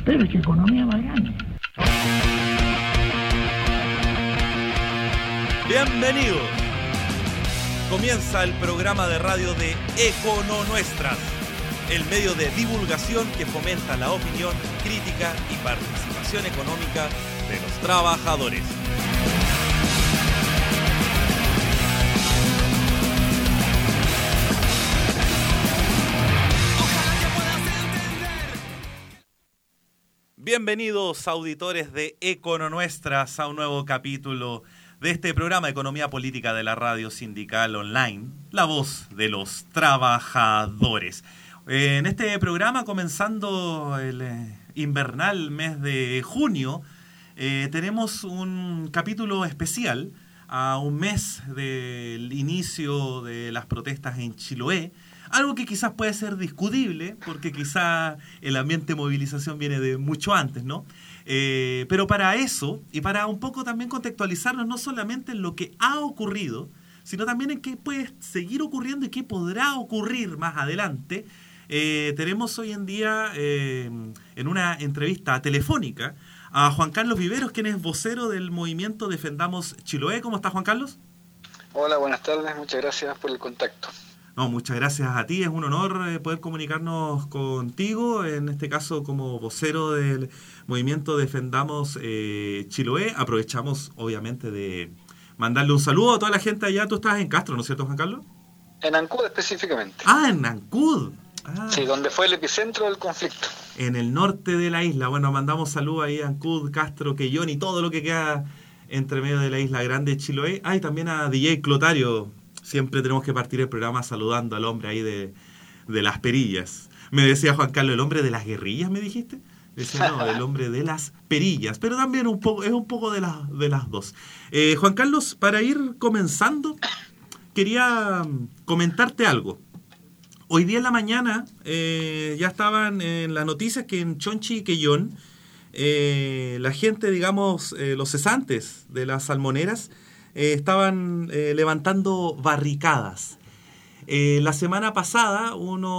Pero qué economía más grande. Bienvenidos. Comienza el programa de radio de Econonuestras, el medio de divulgación que fomenta la opinión, crítica y participación económica de los trabajadores. Bienvenidos, auditores de Econonuestras, a un nuevo capítulo de este programa de Economía Política de la Radio Sindical Online, la voz de los trabajadores. En este programa, comenzando el invernal mes de junio, tenemos un capítulo especial a un mes del inicio de las protestas en Chiloé. Algo que quizás puede ser discutible, porque quizás el ambiente de movilización viene de mucho antes, ¿no? Pero para eso, y para un poco también contextualizarnos no solamente en lo que ha ocurrido, sino también en qué puede seguir ocurriendo y qué podrá ocurrir más adelante, tenemos hoy en día, en una entrevista telefónica, a Juan Carlos Viveros, quien es vocero del movimiento Defendamos Chiloé. ¿Cómo está, Juan Carlos? Hola, buenas tardes, muchas gracias por el contacto. No, muchas gracias a ti, es un honor poder comunicarnos contigo, en este caso como vocero del movimiento Defendamos Chiloé. Aprovechamos obviamente de mandarle un saludo a toda la gente allá. Tú estás en Castro, ¿no es cierto, Juan Carlos? En Ancud específicamente. Ah, en Ancud. Ah. Sí, donde fue el epicentro del conflicto. En el norte de la isla. Bueno, mandamos saludos ahí a Ancud, Castro, Quellón y todo lo que queda entre medio de la isla grande de Chiloé. Ah, y también a DJ Clotario. Siempre tenemos que partir el programa saludando al hombre ahí de las perillas. Me decía Juan Carlos, ¿el hombre de las guerrillas me dijiste? Decía, no, el hombre de las perillas. Pero también es un poco de las dos. Juan Carlos, para ir comenzando, quería comentarte algo. Hoy día en la mañana ya estaban en las noticias que en Chonchi y Quellón la gente, digamos, los cesantes de las salmoneras estaban levantando barricadas. La semana pasada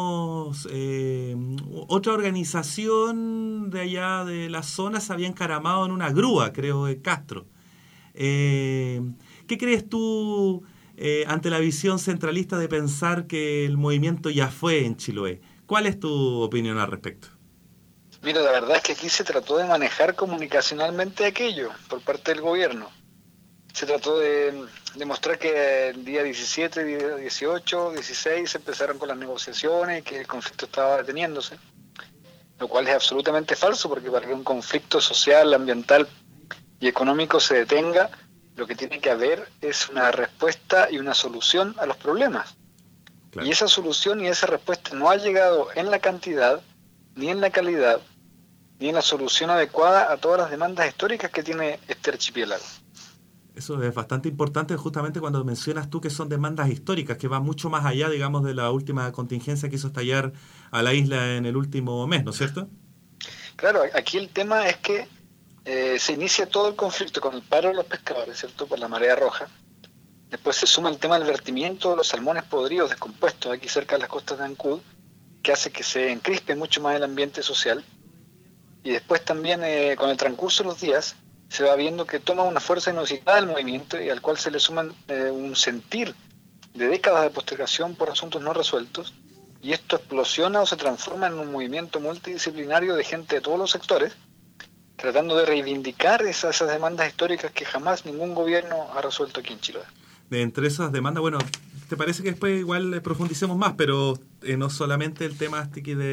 otra organización de allá de la zona se había encaramado en una grúa, creo, de Castro. ¿Qué crees tú ante la visión centralista de pensar que el movimiento ya fue en Chiloé? ¿Cuál es tu opinión al respecto? Mira, la verdad es que aquí se trató de manejar comunicacionalmente aquello por parte del gobierno. Se trató de demostrar que el día 17, día 18, 16 empezaron con las negociaciones y que el conflicto estaba deteniéndose, lo cual es absolutamente falso, porque para que un conflicto social, ambiental y económico se detenga, lo que tiene que haber es una respuesta y una solución a los problemas. Claro. Y esa solución y esa respuesta no ha llegado en la cantidad, ni en la calidad, ni en la solución adecuada a todas las demandas históricas que tiene este archipiélago. Eso es bastante importante justamente cuando mencionas tú que son demandas históricas, que van mucho más allá, digamos, de la última contingencia que hizo estallar a la isla en el último mes, ¿no es cierto? Claro, aquí el tema es que se inicia todo el conflicto con el paro de los pescadores, ¿cierto?, por la marea roja. Después se suma el tema del vertimiento de los salmones podridos, descompuestos, aquí cerca de las costas de Ancud, que hace que se encrispe mucho más el ambiente social. Y después también, con el transcurso de los días, se va viendo que toma una fuerza inusitada el movimiento y al cual se le suman un sentir de décadas de postergación por asuntos no resueltos, y esto explosiona o se transforma en un movimiento multidisciplinario de gente de todos los sectores, tratando de reivindicar esas demandas históricas que jamás ningún gobierno ha resuelto aquí en Chile. De entre esas demandas, bueno, ¿te parece que después igual profundicemos más? Pero no solamente el tema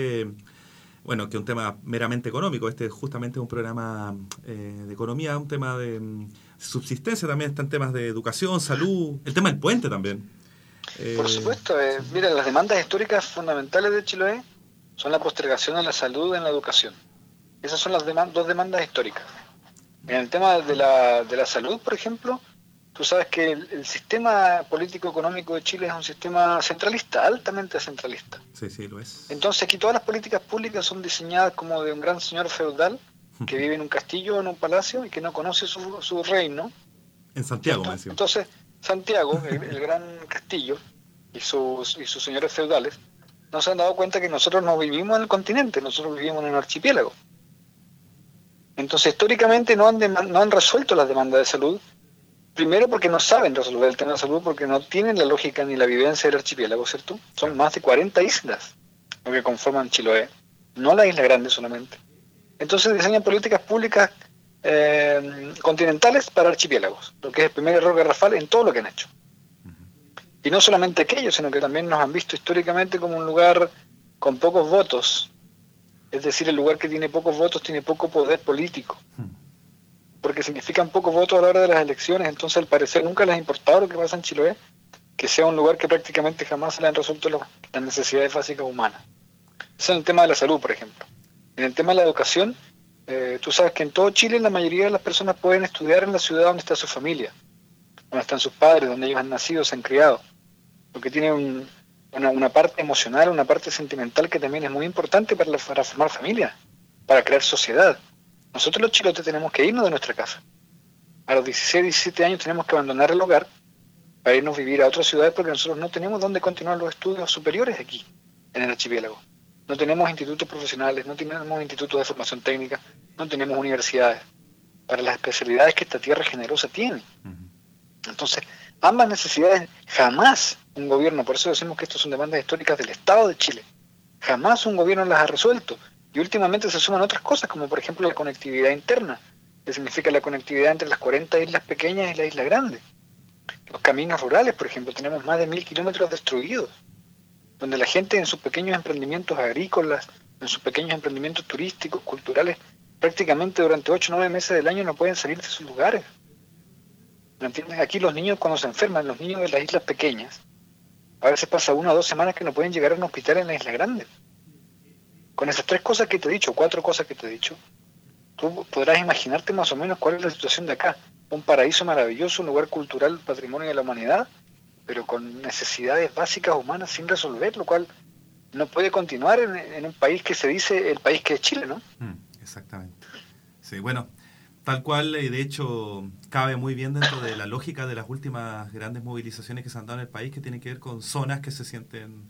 que es un tema meramente económico. Este justamente es un programa de economía, un tema de subsistencia, también están temas de educación, salud, el tema del puente también. Por supuesto, mira, las demandas históricas fundamentales de Chiloé son la postergación en la salud y en la educación. Esas son las dos demandas históricas. En el tema de la salud, por ejemplo, tú sabes que el sistema político-económico de Chile es un sistema centralista, altamente centralista. Sí, sí, lo es. Entonces aquí todas las políticas públicas son diseñadas como de un gran señor feudal que vive en un castillo, en un palacio y que no conoce su reino. En Santiago, me decimos. Entonces, Santiago, el gran castillo y sus señores feudales, no se han dado cuenta que nosotros no vivimos en el continente, nosotros vivimos en un archipiélago. Entonces, históricamente no han resuelto las demandas de salud, primero porque no saben resolver el tema de salud, porque no tienen la lógica ni la vivencia del archipiélago, ¿cierto? Son más de 40 islas lo que conforman Chiloé, no la isla grande solamente. Entonces diseñan políticas públicas continentales para archipiélagos, lo que es el primer error garrafal en todo lo que han hecho. Y no solamente aquello, sino que también nos han visto históricamente como un lugar con pocos votos. Es decir, el lugar que tiene pocos votos tiene poco poder político, porque significan pocos votos a la hora de las elecciones. Entonces, al parecer, nunca les ha importado lo que pasa en Chiloé, que sea un lugar que prácticamente jamás se le han resuelto las necesidades básicas humanas. Eso en el tema de la salud, por ejemplo. En el tema de la educación, tú sabes que en todo Chile la mayoría de las personas pueden estudiar en la ciudad donde está su familia, donde están sus padres, donde ellos han nacido, se han criado, porque tiene una parte emocional, una parte sentimental que también es muy importante para formar familia, para crear sociedad. Nosotros los chilotes tenemos que irnos de nuestra casa. A los 16, 17 años tenemos que abandonar el hogar para irnos a vivir a otras ciudades, porque nosotros no tenemos dónde continuar los estudios superiores aquí, en el archipiélago. No tenemos institutos profesionales, no tenemos institutos de formación técnica, no tenemos universidades para las especialidades que esta tierra generosa tiene. Entonces, ambas necesidades jamás un gobierno, por eso decimos que estas son demandas históricas del Estado de Chile, jamás un gobierno las ha resuelto. Y últimamente se suman otras cosas, como por ejemplo la conectividad interna, que significa la conectividad entre las 40 islas pequeñas y la isla grande. Los caminos rurales, por ejemplo, tenemos más de 1000 kilómetros destruidos, donde la gente en sus pequeños emprendimientos agrícolas, en sus pequeños emprendimientos turísticos, culturales, prácticamente durante 8 o 9 meses del año no pueden salir de sus lugares. ¿Me entiendes? Aquí los niños cuando se enferman, los niños de las islas pequeñas, a veces pasa 1 o 2 semanas que no pueden llegar a un hospital en la isla grande. Con esas 3 cosas que te he dicho, 4 cosas que te he dicho, tú podrás imaginarte más o menos cuál es la situación de acá. Un paraíso maravilloso, un lugar cultural, patrimonio de la humanidad, pero con necesidades básicas humanas sin resolver, lo cual no puede continuar en un país que se dice el país que es Chile, ¿no? Exactamente. Sí, bueno, tal cual, de hecho, cabe muy bien dentro de la lógica de las últimas grandes movilizaciones que se han dado en el país, que tienen que ver con zonas que se sienten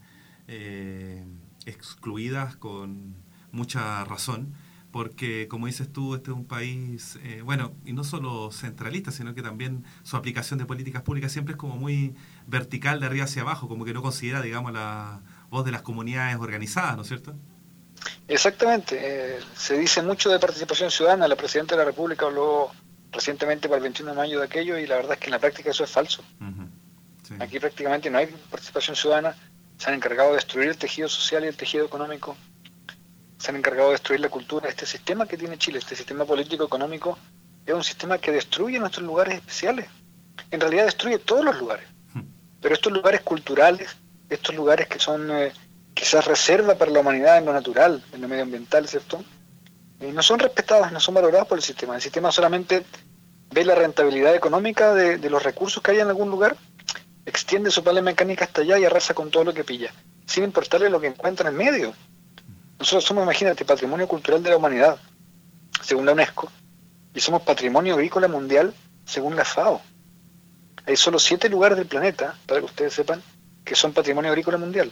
excluidas con mucha razón, porque como dices tú, este es un país, y no solo centralista, sino que también su aplicación de políticas públicas siempre es como muy vertical de arriba hacia abajo, como que no considera, digamos, la voz de las comunidades organizadas, ¿no es cierto? Exactamente, se dice mucho de participación ciudadana. La Presidenta de la República habló recientemente para el 21 de mayo de aquello, y la verdad es que en la práctica eso es falso. Sí. Aquí prácticamente no hay participación ciudadana. Se han encargado de destruir el tejido social y el tejido económico, se han encargado de destruir la cultura. Este sistema que tiene Chile, este sistema político-económico, es un sistema que destruye nuestros lugares especiales. En realidad destruye todos los lugares, pero estos lugares culturales, estos lugares que son quizás reserva para la humanidad en lo natural, en lo medioambiental, ¿cierto? No son respetados, no son valorados por el sistema. El sistema solamente ve la rentabilidad económica de los recursos que hay en algún lugar, extiende su pala mecánica hasta allá y arrasa con todo lo que pilla, sin importarle lo que encuentra en medio. Nosotros somos, imagínate, patrimonio cultural de la humanidad, según la UNESCO, y somos patrimonio agrícola mundial, según la FAO. Hay solo 7 lugares del planeta, para que ustedes sepan, que son patrimonio agrícola mundial.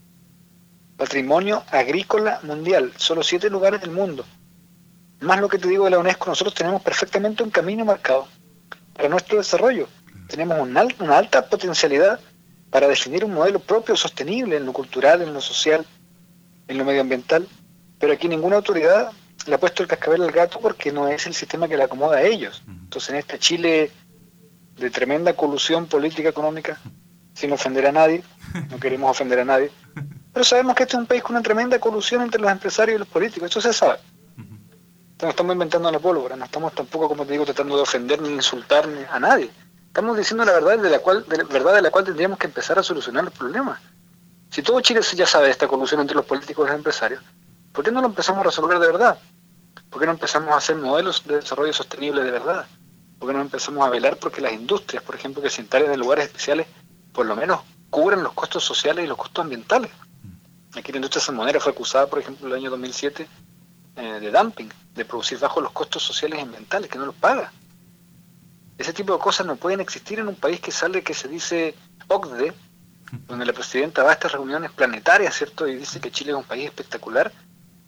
Patrimonio agrícola mundial, solo 7 lugares del mundo. Más lo que te digo de la UNESCO, nosotros tenemos perfectamente un camino marcado para nuestro desarrollo. Tenemos una alta potencialidad para definir un modelo propio, sostenible en lo cultural, en lo social, en lo medioambiental, pero aquí ninguna autoridad le ha puesto el cascabel al gato porque no es el sistema que le acomoda a ellos. Entonces, en este Chile de tremenda colusión política económica, sin ofender a nadie, no queremos ofender a nadie, pero sabemos que este es un país con una tremenda colusión entre los empresarios y los políticos, eso se sabe. Entonces no estamos inventando la pólvora, no estamos tampoco, como te digo, tratando de ofender ni insultar ni a nadie. Estamos diciendo la verdad de la cual tendríamos que empezar a solucionar los problemas. Si todo Chile ya sabe de esta colusión entre los políticos y los empresarios, ¿por qué no lo empezamos a resolver de verdad? ¿Por qué no empezamos a hacer modelos de desarrollo sostenible de verdad? ¿Por qué no empezamos a velar porque las industrias, por ejemplo, que se instalen en lugares especiales, por lo menos cubran los costos sociales y los costos ambientales? Aquí la industria salmonera fue acusada, por ejemplo, en el año 2007 de dumping, de producir bajo los costos sociales y ambientales, que no los paga. Ese tipo de cosas no pueden existir en un país que se dice OCDE, donde la presidenta va a estas reuniones planetarias, ¿cierto? Y dice que Chile es un país espectacular,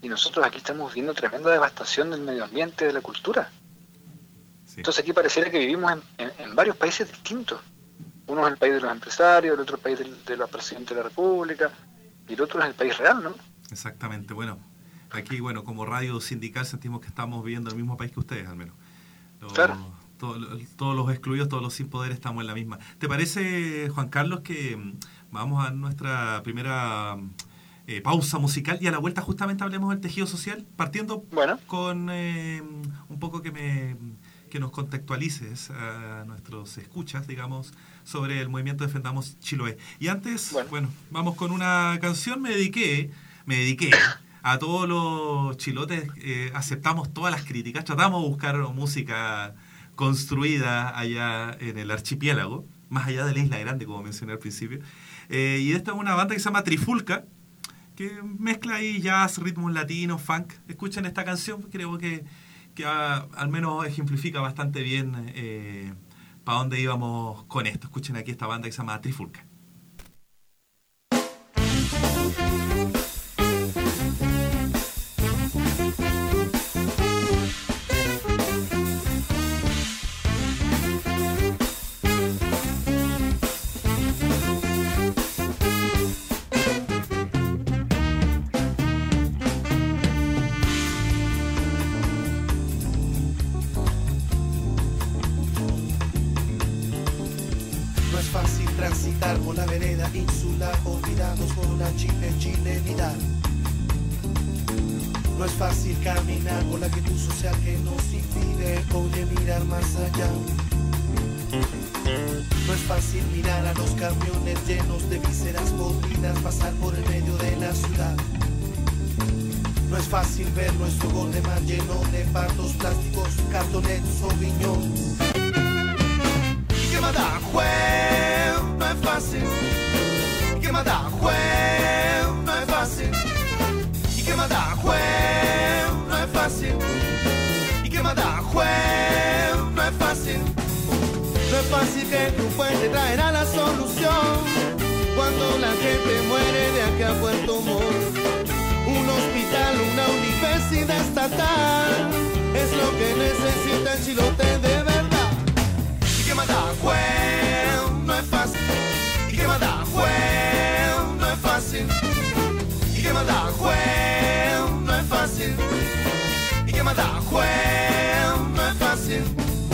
y nosotros aquí estamos viendo tremenda devastación del medio ambiente, de la cultura. Sí. Entonces aquí pareciera que vivimos en varios países distintos. Uno es el país de los empresarios, el otro el país de los presidentes de la República, y el otro es el país real, ¿no? Exactamente. Bueno, aquí, como radio sindical sentimos que estamos viviendo el mismo país que ustedes, al menos. Claro. Todos los excluidos, todos los sin poder estamos en la misma. ¿Te parece, Juan Carlos, que vamos a nuestra primera pausa musical y a la vuelta justamente hablemos del tejido social, partiendo con un poco que nos contextualices a nuestros escuchas, digamos, sobre el movimiento Defendamos Chiloé? Y antes, vamos con una canción. Me dediqué a todos los chilotes, aceptamos todas las críticas, tratamos de buscar música construida allá en el archipiélago, más allá de la Isla Grande, como mencioné al principio. Y esta es una banda que se llama Trifulca, que mezcla ahí jazz, ritmos latinos, funk. Escuchen esta canción, creo que al menos ejemplifica bastante bien para dónde íbamos con esto. Escuchen aquí esta banda que se llama Trifulca. Por la vereda insular, olvidados por la chilenidad. No es fácil caminar por la quietud social que nos impide, oye, mirar más allá. No es fácil mirar a los camiones llenos de vísceras podridas pasar por el medio de la ciudad. No es fácil ver nuestro gol de mar lleno de patos plásticos, cartones o viñón. ¿Y qué más da, juez? No es fácil. ¿Y qué más da, juez? No es fácil. ¿Y qué más da, juez? No es fácil. ¿Y qué más da, juez? No es fácil. No es fácil que tu fuente traerá la solución cuando la gente muere de aquí a Puerto Montt. Un hospital, una universidad estatal es lo que necesita el chilote de verdad. ¿Y qué más da, juez? No es fácil. ¿Y qué más da, juez? No es fácil. ¿Y qué más da, juez? No es fácil. ¿Y qué más da, juez? No es fácil.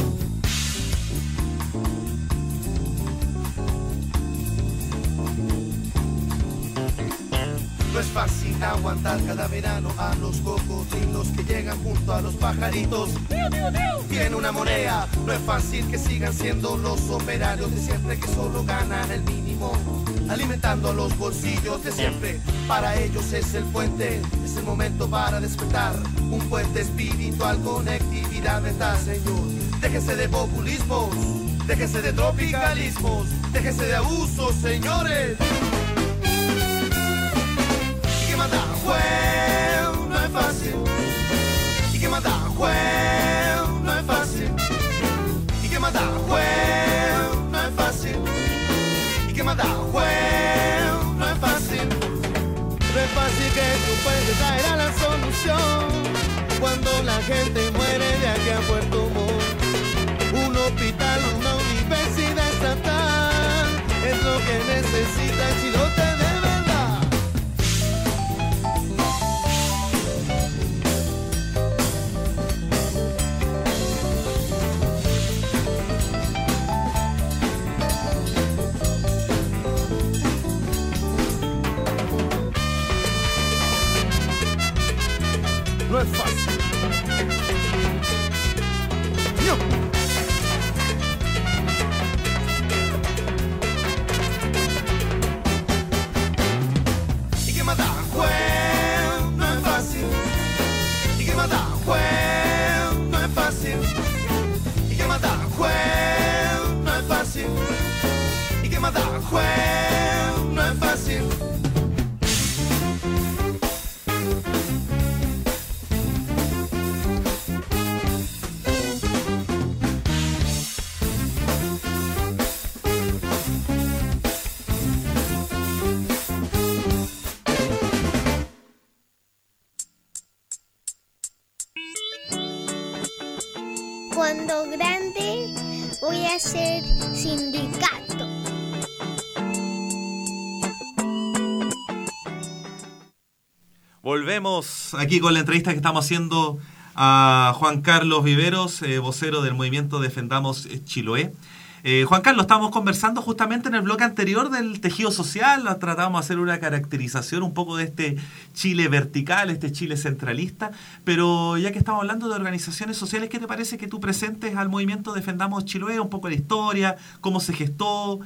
No es fácil aguantar cada verano a los cocodrilos que llegan junto a los pajaritos. Viene una moneda, no es fácil que sigan siendo los operarios de siempre que solo ganan el mínimo, alimentando los bolsillos de siempre. Para ellos es el puente, es el momento para despertar, un puente espiritual, conectividad mental. Señor, déjese de populismos, déjese de tropicalismos, déjese de abusos, señores. ¿Y qué más da, juez? No es fácil. ¿Y qué más da, juez? No es fácil. ¿Y qué más da, juez? No es fácil. ¿Y qué más da, juez? No es fácil. No es fácil que tú puedes traer a la solución cuando la gente muere de aquí a Puerto Montt. Un hospital, una universidad estatal es lo que necesita el chilote de verdad. No es fácil. ¡Yo! ¿Y qué más da, juez? No es fácil. ¿Y qué más da, juez? No es fácil. ¿Y qué más da, juez? No es fácil. ¿Y qué más da, juez? No es fácil. fondo grande voy a hacer sindicato. Volvemos aquí con la entrevista que estamos haciendo a Juan Carlos Viveros, vocero del movimiento Defendamos Chiloé. Juan Carlos, estábamos conversando justamente en el bloque anterior del tejido social, tratamos de hacer una caracterización un poco de este Chile vertical, este Chile centralista, pero ya que estamos hablando de organizaciones sociales, ¿qué te parece que tú presentes al movimiento Defendamos Chiloé un poco de la historia, cómo se gestó,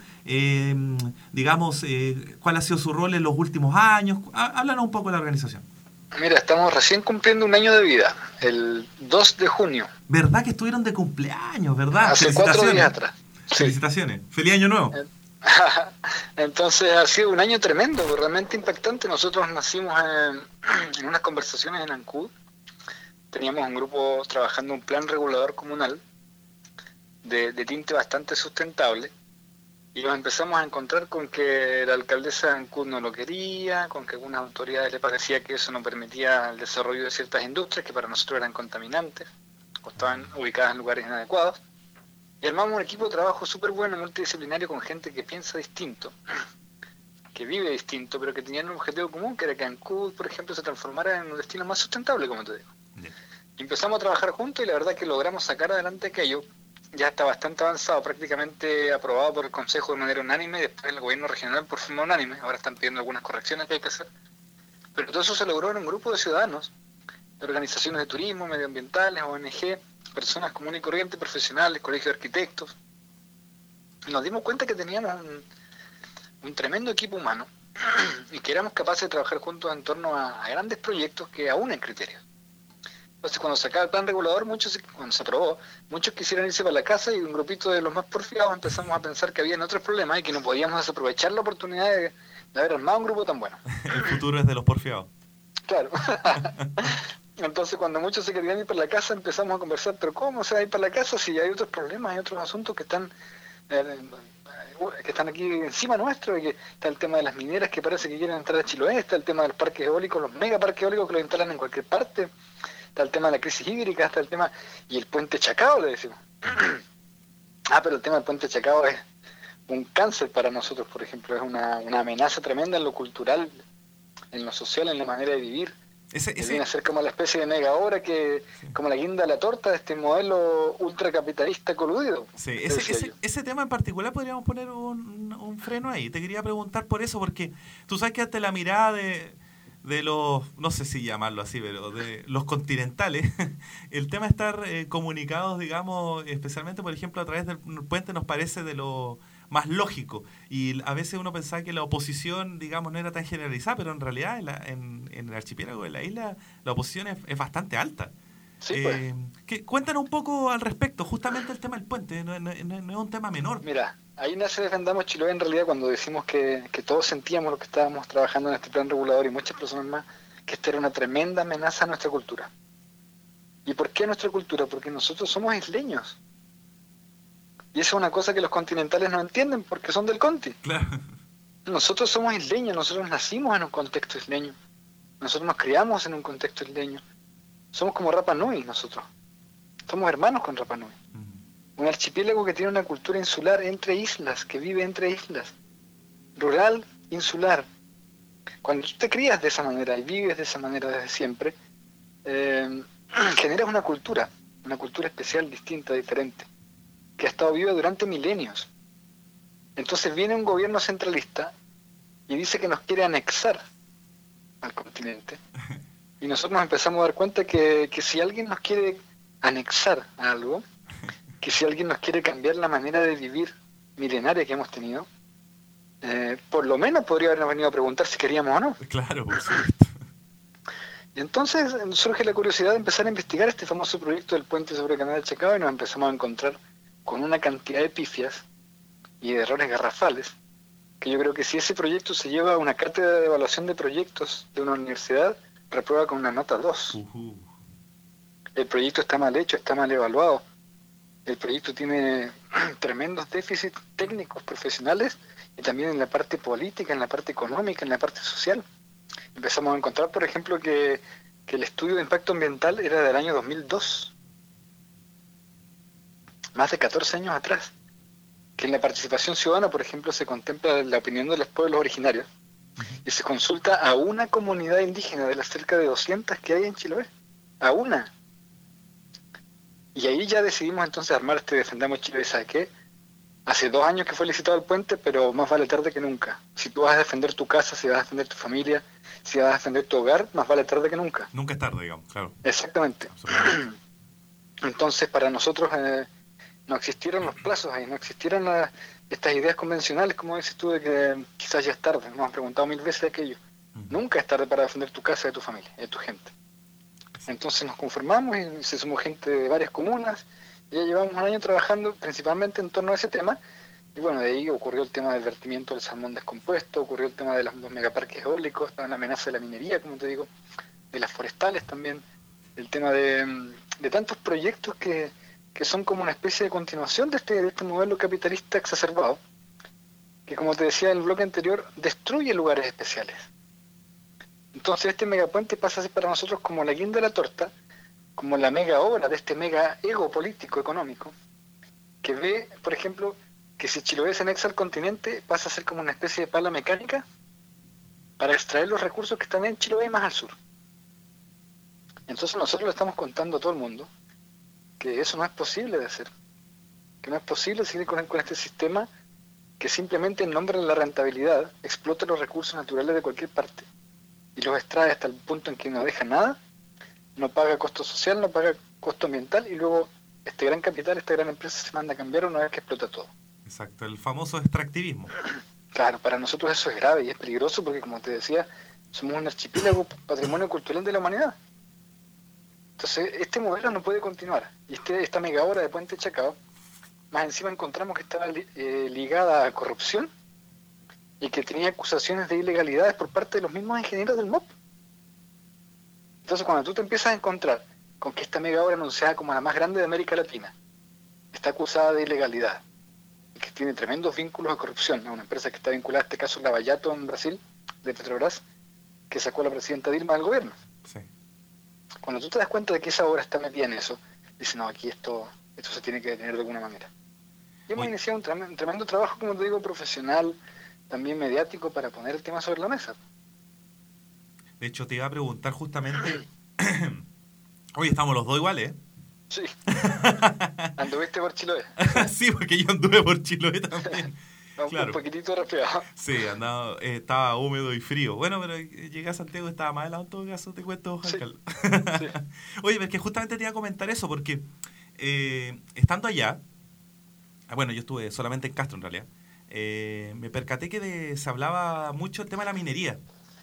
cuál ha sido su rol en los últimos años? Háblanos un poco de la organización. Mira, estamos recién cumpliendo un año de vida, el 2 de junio. ¿Verdad que estuvieron de cumpleaños, verdad? Hace 4 días atrás. Felicitaciones. Feliz año nuevo. Entonces ha sido un año tremendo, realmente impactante. Nosotros nacimos en unas conversaciones en Ancud. Teníamos un grupo trabajando un plan regulador comunal de tinte bastante sustentable. Y nos empezamos a encontrar con que la alcaldesa de Ancud no lo quería, con que a algunas autoridades le parecía que eso no permitía el desarrollo de ciertas industrias que para nosotros eran contaminantes, o estaban ubicadas en lugares inadecuados. Y armamos un equipo de trabajo súper bueno, multidisciplinario, con gente que piensa distinto, que vive distinto, pero que tenían un objetivo común, que era que Ancud, por ejemplo, se transformara en un destino más sustentable, como te digo. Y empezamos a trabajar juntos y la verdad que logramos sacar adelante aquello. Ya está bastante avanzado, prácticamente aprobado por el Consejo de manera unánime, y después el gobierno regional por forma unánime. Ahora están pidiendo algunas correcciones que hay que hacer. Pero todo eso se logró en un grupo de ciudadanos, de organizaciones de turismo, medioambientales, ONG, personas comunes y corrientes, profesionales, colegios de arquitectos. Nos dimos cuenta que teníamos un tremendo equipo humano y que éramos capaces de trabajar juntos en torno a grandes proyectos que aúnen criterios. Entonces, cuando se acaba el plan regulador, cuando se aprobó, muchos quisieran irse para la casa y un grupito de los más porfiados empezamos a pensar que había otros problemas y que no podíamos desaprovechar la oportunidad de haber armado un grupo tan bueno. El futuro es de los porfiados. Claro. Entonces, cuando muchos se querían ir para la casa, empezamos a conversar, pero ¿cómo se va a ir para la casa si hay otros problemas, hay otros asuntos que están aquí encima nuestro? Y que está el tema de las mineras que parece que quieren entrar a Chiloé, está el tema de los parques eólicos, los megaparques eólicos que los instalan en cualquier parte, está el tema de la crisis hídrica, está el tema, y el puente Chacao, le decimos. Pero el tema del puente Chacao es un cáncer para nosotros, por ejemplo, es una amenaza tremenda en lo cultural, en lo social, en la manera de vivir. Viene a ser como la especie de mega obra que, sí, como la guinda de la torta de este modelo ultracapitalista coludido. Sí, ese tema en particular podríamos poner un freno ahí. Te quería preguntar por eso, porque tú sabes que ante la mirada de los, no sé si llamarlo así, pero de los continentales, el tema de estar comunicados, digamos, especialmente, por ejemplo, a través del puente, nos parece de lo más lógico, y a veces uno pensaba que la oposición, digamos, no era tan generalizada, pero en realidad en el archipiélago de la isla la oposición es bastante alta. Sí, pues. Cuéntanos un poco al respecto, justamente el tema del puente, no es un tema menor. Mira, ahí nace Defendamos Chiloé en realidad cuando decimos que todos sentíamos lo que estábamos trabajando en este plan regulador y muchas personas más, que esta era una tremenda amenaza a nuestra cultura. ¿Y por qué a nuestra cultura? Porque nosotros somos isleños. Y esa es una cosa que los continentales no entienden porque son del Conti. Claro. Nosotros somos isleños, nosotros nacimos en un contexto isleño. Nosotros nos criamos en un contexto isleño. Somos como Rapa Nui nosotros. Somos hermanos con Rapa Nui. Un archipiélago que tiene una cultura insular entre islas, que vive entre islas. Rural, insular. Cuando tú te crías de esa manera y vives de esa manera desde siempre, generas una cultura especial, distinta, diferente, que ha estado viva durante milenios. Entonces viene un gobierno centralista y dice que nos quiere anexar al continente. Y nosotros nos empezamos a dar cuenta que si alguien nos quiere anexar a algo, que si alguien nos quiere cambiar la manera de vivir milenaria que hemos tenido, por lo menos podría habernos venido a preguntar si queríamos o no. Claro, por supuesto. Y entonces surge la curiosidad de empezar a investigar este famoso proyecto del puente sobre el Canal del Chacao y nos empezamos a encontrar con una cantidad de pifias y de errores garrafales, que yo creo que si ese proyecto se lleva a una cátedra de evaluación de proyectos de una universidad, reprueba con una nota 2. El proyecto está mal hecho, está mal evaluado. El proyecto tiene tremendos déficits técnicos, profesionales, y también en la parte política, en la parte económica, en la parte social. Empezamos a encontrar, por ejemplo, que, el estudio de impacto ambiental era del año 2002. más de 14 años atrás, que en la participación ciudadana, por ejemplo, se contempla la opinión de los pueblos originarios y se consulta a una comunidad indígena de las cerca de 200 que hay en Chiloé, a una. Y ahí ya decidimos entonces armar Defendamos Chiloé. ¿Sabe qué? Hace 2 años que fue licitado el puente, pero más vale tarde que nunca. Si tú vas a defender tu casa, si vas a defender tu familia, si vas a defender tu hogar, más vale tarde que nunca. Nunca es tarde, digamos, claro. Exactamente. Entonces, para nosotros no existieron los plazos ahí, no existieron estas ideas convencionales, como dices tú, de que quizás ya es tarde. Nos han preguntado 1000 veces aquello. Nunca es tarde para defender tu casa, de tu familia, de tu gente. Entonces nos conformamos y se sumó gente de varias comunas. Ya llevamos 1 año trabajando principalmente en torno a ese tema, y bueno, de ahí ocurrió el tema del vertimiento del salmón descompuesto, ocurrió el tema de los megaparques eólicos, la amenaza de la minería, como te digo, de las forestales también, el tema de tantos proyectos que son como una especie de continuación de este modelo capitalista exacerbado, que como te decía en el bloque anterior, destruye lugares especiales. Entonces este megapuente pasa a ser para nosotros como la guinda de la torta, como la mega obra de este mega ego político económico, que ve, por ejemplo, que si Chiloé se anexa al continente, pasa a ser como una especie de pala mecánica para extraer los recursos que están en Chiloé más al sur. Entonces nosotros le estamos contando a todo el mundo que eso no es posible de hacer, que no es posible seguir con este sistema que simplemente en nombre de la rentabilidad explota los recursos naturales de cualquier parte y los extrae hasta el punto en que no deja nada, no paga costo social, no paga costo ambiental, y luego este gran capital, esta gran empresa se manda a cambiar una vez que explota todo. Exacto, el famoso extractivismo. Claro, para nosotros eso es grave y es peligroso porque, como te decía, somos un archipiélago patrimonio cultural de la humanidad. Entonces este modelo no puede continuar, y esta mega obra de Puente Chacao, más encima encontramos que estaba ligada a corrupción y que tenía acusaciones de ilegalidades por parte de los mismos ingenieros del MOP. Entonces cuando tú te empiezas a encontrar con que esta mega obra anunciada como la más grande de América Latina está acusada de ilegalidad y que tiene tremendos vínculos de corrupción, una empresa que está vinculada a este caso Lavallato en Brasil, de Petrobras, que sacó a la presidenta Dilma del gobierno. Sí. Cuando tú te das cuenta de que esa obra está metida en eso, dices, no, aquí esto se tiene que detener de alguna manera. Y hemos iniciado un tremendo trabajo, como te digo, profesional, también mediático, para poner el tema sobre la mesa. De hecho, te iba a preguntar justamente... Hoy estamos los dos iguales, ¿eh? Sí. ¿Anduviste por Chiloé? Sí, porque yo anduve por Chiloé también. Claro. Un poquitito resfriado. Sí, estaba húmedo y frío. Bueno, pero llegué a Santiago, estaba más helado en todo caso, te cuento, Juan Carlos. Sí. Oye, pero es que justamente te iba a comentar eso, porque estando allá, bueno, yo estuve solamente en Castro en realidad, me percaté que se hablaba mucho del tema de la minería.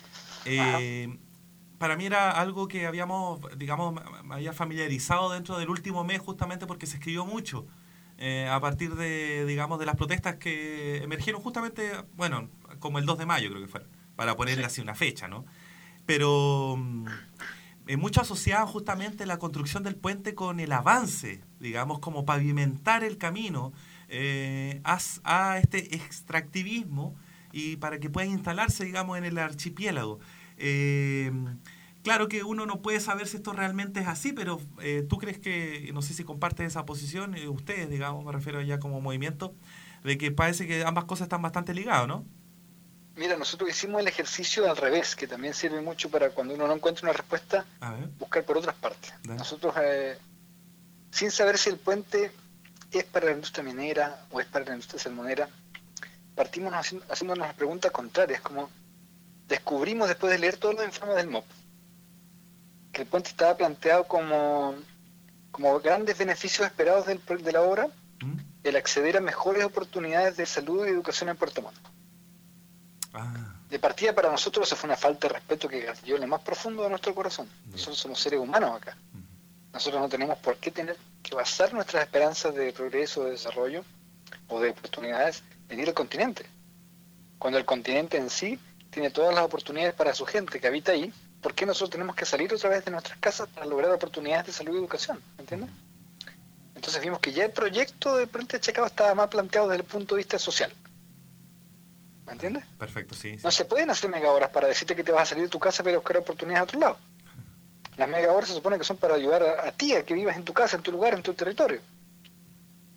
Para mí era algo que habíamos, digamos, me había familiarizado dentro del último mes, justamente porque se escribió mucho a partir de, digamos, de las protestas que emergieron justamente, bueno, como el 2 de mayo creo que fue, para ponerle así una fecha, ¿no? Pero mucho asociaban justamente la construcción del puente con el avance, digamos, como pavimentar el camino a este extractivismo y para que pueda instalarse, digamos, en el archipiélago. Claro que uno no puede saber si esto realmente es así, pero ¿tú crees que, no sé si compartes esa posición, ustedes, digamos, me refiero ya como movimiento, de que parece que ambas cosas están bastante ligadas, ¿no? Mira, nosotros hicimos el ejercicio al revés, que también sirve mucho para cuando uno no encuentra una respuesta, buscar por otras partes. Nosotros, sin saber si el puente es para la industria minera o es para la industria salmonera, partimos haciéndonos las preguntas contrarias, como descubrimos después de leer todos los informes del MOP, que el puente estaba planteado como grandes beneficios esperados de la obra, el acceder a mejores oportunidades de salud y educación en Puerto Montt. De partida, para nosotros eso fue una falta de respeto que gatilló en lo más profundo de nuestro corazón. Nosotros somos seres humanos acá. Nosotros no tenemos por qué tener que basar nuestras esperanzas de progreso, de desarrollo o de oportunidades en ir al continente, cuando el continente en sí tiene todas las oportunidades para su gente que habita ahí. ¿Por qué nosotros tenemos que salir otra vez de nuestras casas para lograr oportunidades de salud y educación? ¿Me entiendes? Entonces vimos que ya el proyecto de Puente Chacao estaba más planteado desde el punto de vista social. ¿Me entiendes? Perfecto, sí. No se pueden hacer mega obras para decirte que te vas a salir de tu casa para buscar oportunidades a otro lado. Las mega obras se supone que son para ayudar a ti, a que vivas en tu casa, en tu lugar, en tu territorio.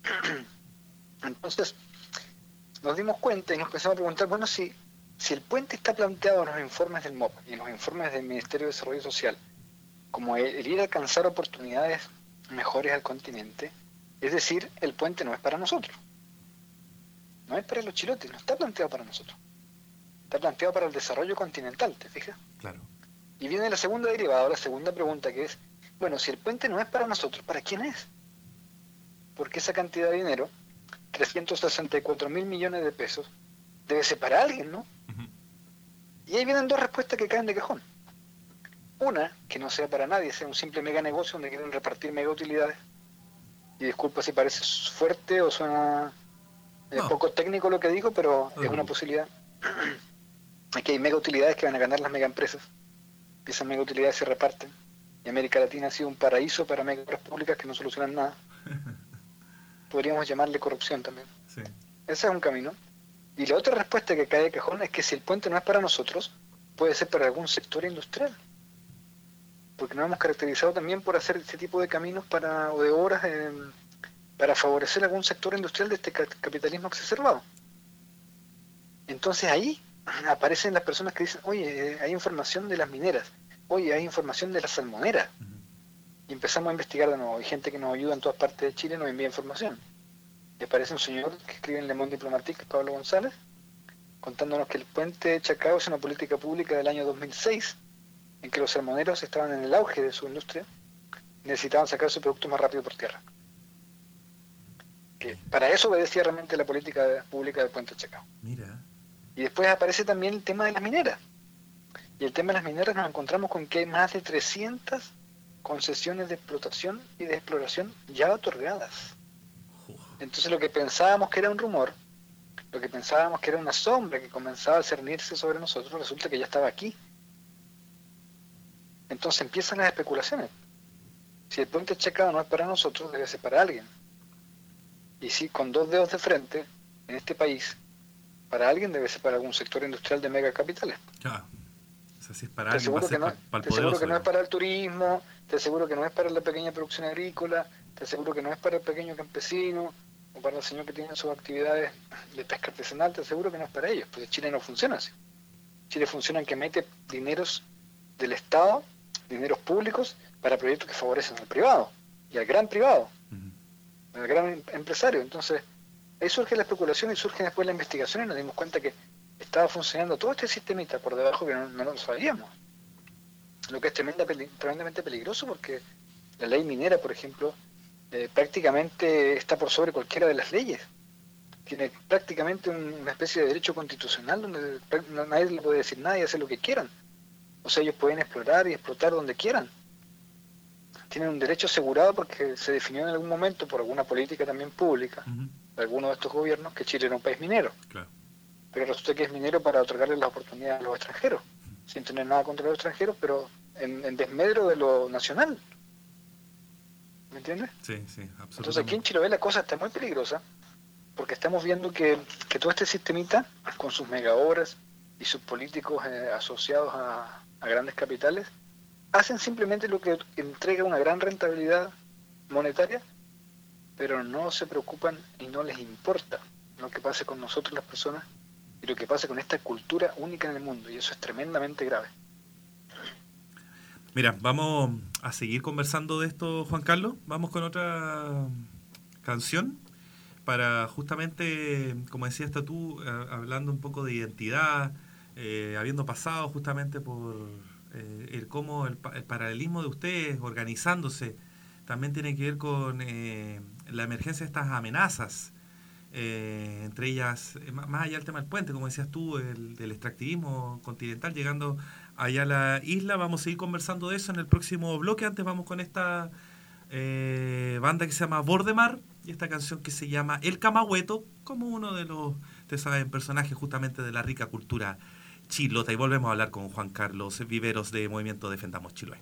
Entonces nos dimos cuenta y nos empezamos a preguntar, bueno, si el puente está planteado en los informes del MOP y en los informes del Ministerio de Desarrollo Social como el ir a alcanzar oportunidades mejores al continente, es decir, el puente no es para nosotros, no es para los chilotes, no está planteado para nosotros, está planteado para el desarrollo continental, ¿te fijas? Claro. Y viene la segunda derivada, la segunda pregunta, que es, bueno, si el puente no es para nosotros, ¿para quién es? Porque esa cantidad de dinero, 364.000 millones de pesos, debe ser para alguien, ¿no? Ujú. Y ahí vienen dos respuestas que caen de cajón. Una, que no sea para nadie, sea un simple mega negocio donde quieren repartir mega utilidades. Y disculpa si parece fuerte o suena No. poco técnico lo que digo, pero No. es una posibilidad. Es que hay mega utilidades que van a ganar las mega empresas. Y esas mega utilidades se reparten. Y América Latina ha sido un paraíso para mega obras públicas que no solucionan nada. Podríamos llamarle corrupción también. Sí. Ese es un camino. Y la otra respuesta que cae de cajón es que si el puente no es para nosotros, puede ser para algún sector industrial. Porque nos hemos caracterizado también por hacer ese tipo de caminos o de obras para favorecer algún sector industrial de este capitalismo exacerbado. Entonces ahí aparecen las personas que dicen, oye, hay información de las mineras, oye, hay información de las salmoneras. Ujú. Y empezamos a investigar de nuevo. Hay gente que nos ayuda en todas partes de Chile, nos envía información. Y aparece un señor que escribe en Le Monde Diplomatique, Pablo González, contándonos que el puente de Chacao es una política pública del año 2006, en que los salmoneros estaban en el auge de su industria y necesitaban sacar su producto más rápido por tierra. Que para eso obedecía realmente la política pública del puente de Chacao. Mira. Y después aparece también el tema de las mineras. Y el tema de las mineras nos encontramos con que hay más de 300 concesiones de explotación y de exploración ya otorgadas. Entonces lo que pensábamos que era un rumor, lo que pensábamos que era una sombra que comenzaba a cernirse sobre nosotros, resulta que ya estaba aquí. Entonces empiezan las especulaciones. Si el puente Chacao no es para nosotros, debe ser para alguien. Y si con dos dedos de frente, en este país, para alguien debe ser para algún sector industrial de megacapitales. Ya. O sea, si es para Te alguien, va a aseguro ser que no, para el te aseguro poderoso. que no es digamos. para el turismo, te aseguro que no es para la pequeña producción agrícola, te aseguro que no es para el pequeño campesino o para el señor que tiene sus actividades de pesca artesanal, te aseguro que no es para ellos, porque Chile no funciona así. Chile funciona en que mete dineros del Estado, dineros públicos, para proyectos que favorecen al privado, y al gran privado, Ujú. al gran empresario. Entonces, ahí surge la especulación y surge después la investigación y nos dimos cuenta que estaba funcionando todo este sistemita por debajo que no lo sabíamos. Lo que es tremendamente peligroso porque la ley minera, por ejemplo, prácticamente está por sobre cualquiera de las leyes. Tiene prácticamente una especie de derecho constitucional donde nadie le puede decir nada y hacer lo que quieran. O sea, ellos pueden explorar y explotar donde quieran. Tienen un derecho asegurado porque se definió en algún momento por alguna política también pública Ujú. de alguno de estos gobiernos que Chile era un país minero. Claro. Pero resulta que es minero para otorgarle las oportunidades a los extranjeros, sin tener nada contra los extranjeros, pero en desmedro de lo nacional. ¿Me entiendes? Sí, sí, absolutamente. Entonces aquí en Chiloé la cosa está muy peligrosa, porque estamos viendo que todo este sistemita, con sus mega obras y sus políticos asociados a grandes capitales, hacen simplemente lo que entrega una gran rentabilidad monetaria, pero no se preocupan y no les importa lo que pase con nosotros las personas y lo que pase con esta cultura única en el mundo, y eso es tremendamente grave. Mira, vamos a seguir conversando de esto, Juan Carlos. Vamos con otra canción para justamente, como decías tú, hablando un poco de identidad, habiendo pasado justamente por el cómo el paralelismo de ustedes organizándose también tiene que ver con la emergencia de estas amenazas, entre ellas, más allá del tema del puente, como decías tú, del extractivismo continental llegando allá a la isla. Vamos a seguir conversando de eso en el próximo bloque. Antes vamos con esta banda que se llama Bordemar y esta canción que se llama El Camagüeto, como uno de los, ustedes saben, personajes justamente de la rica cultura chilota. Y volvemos a hablar con Juan Carlos Viveros de Movimiento Defendamos Chiloé.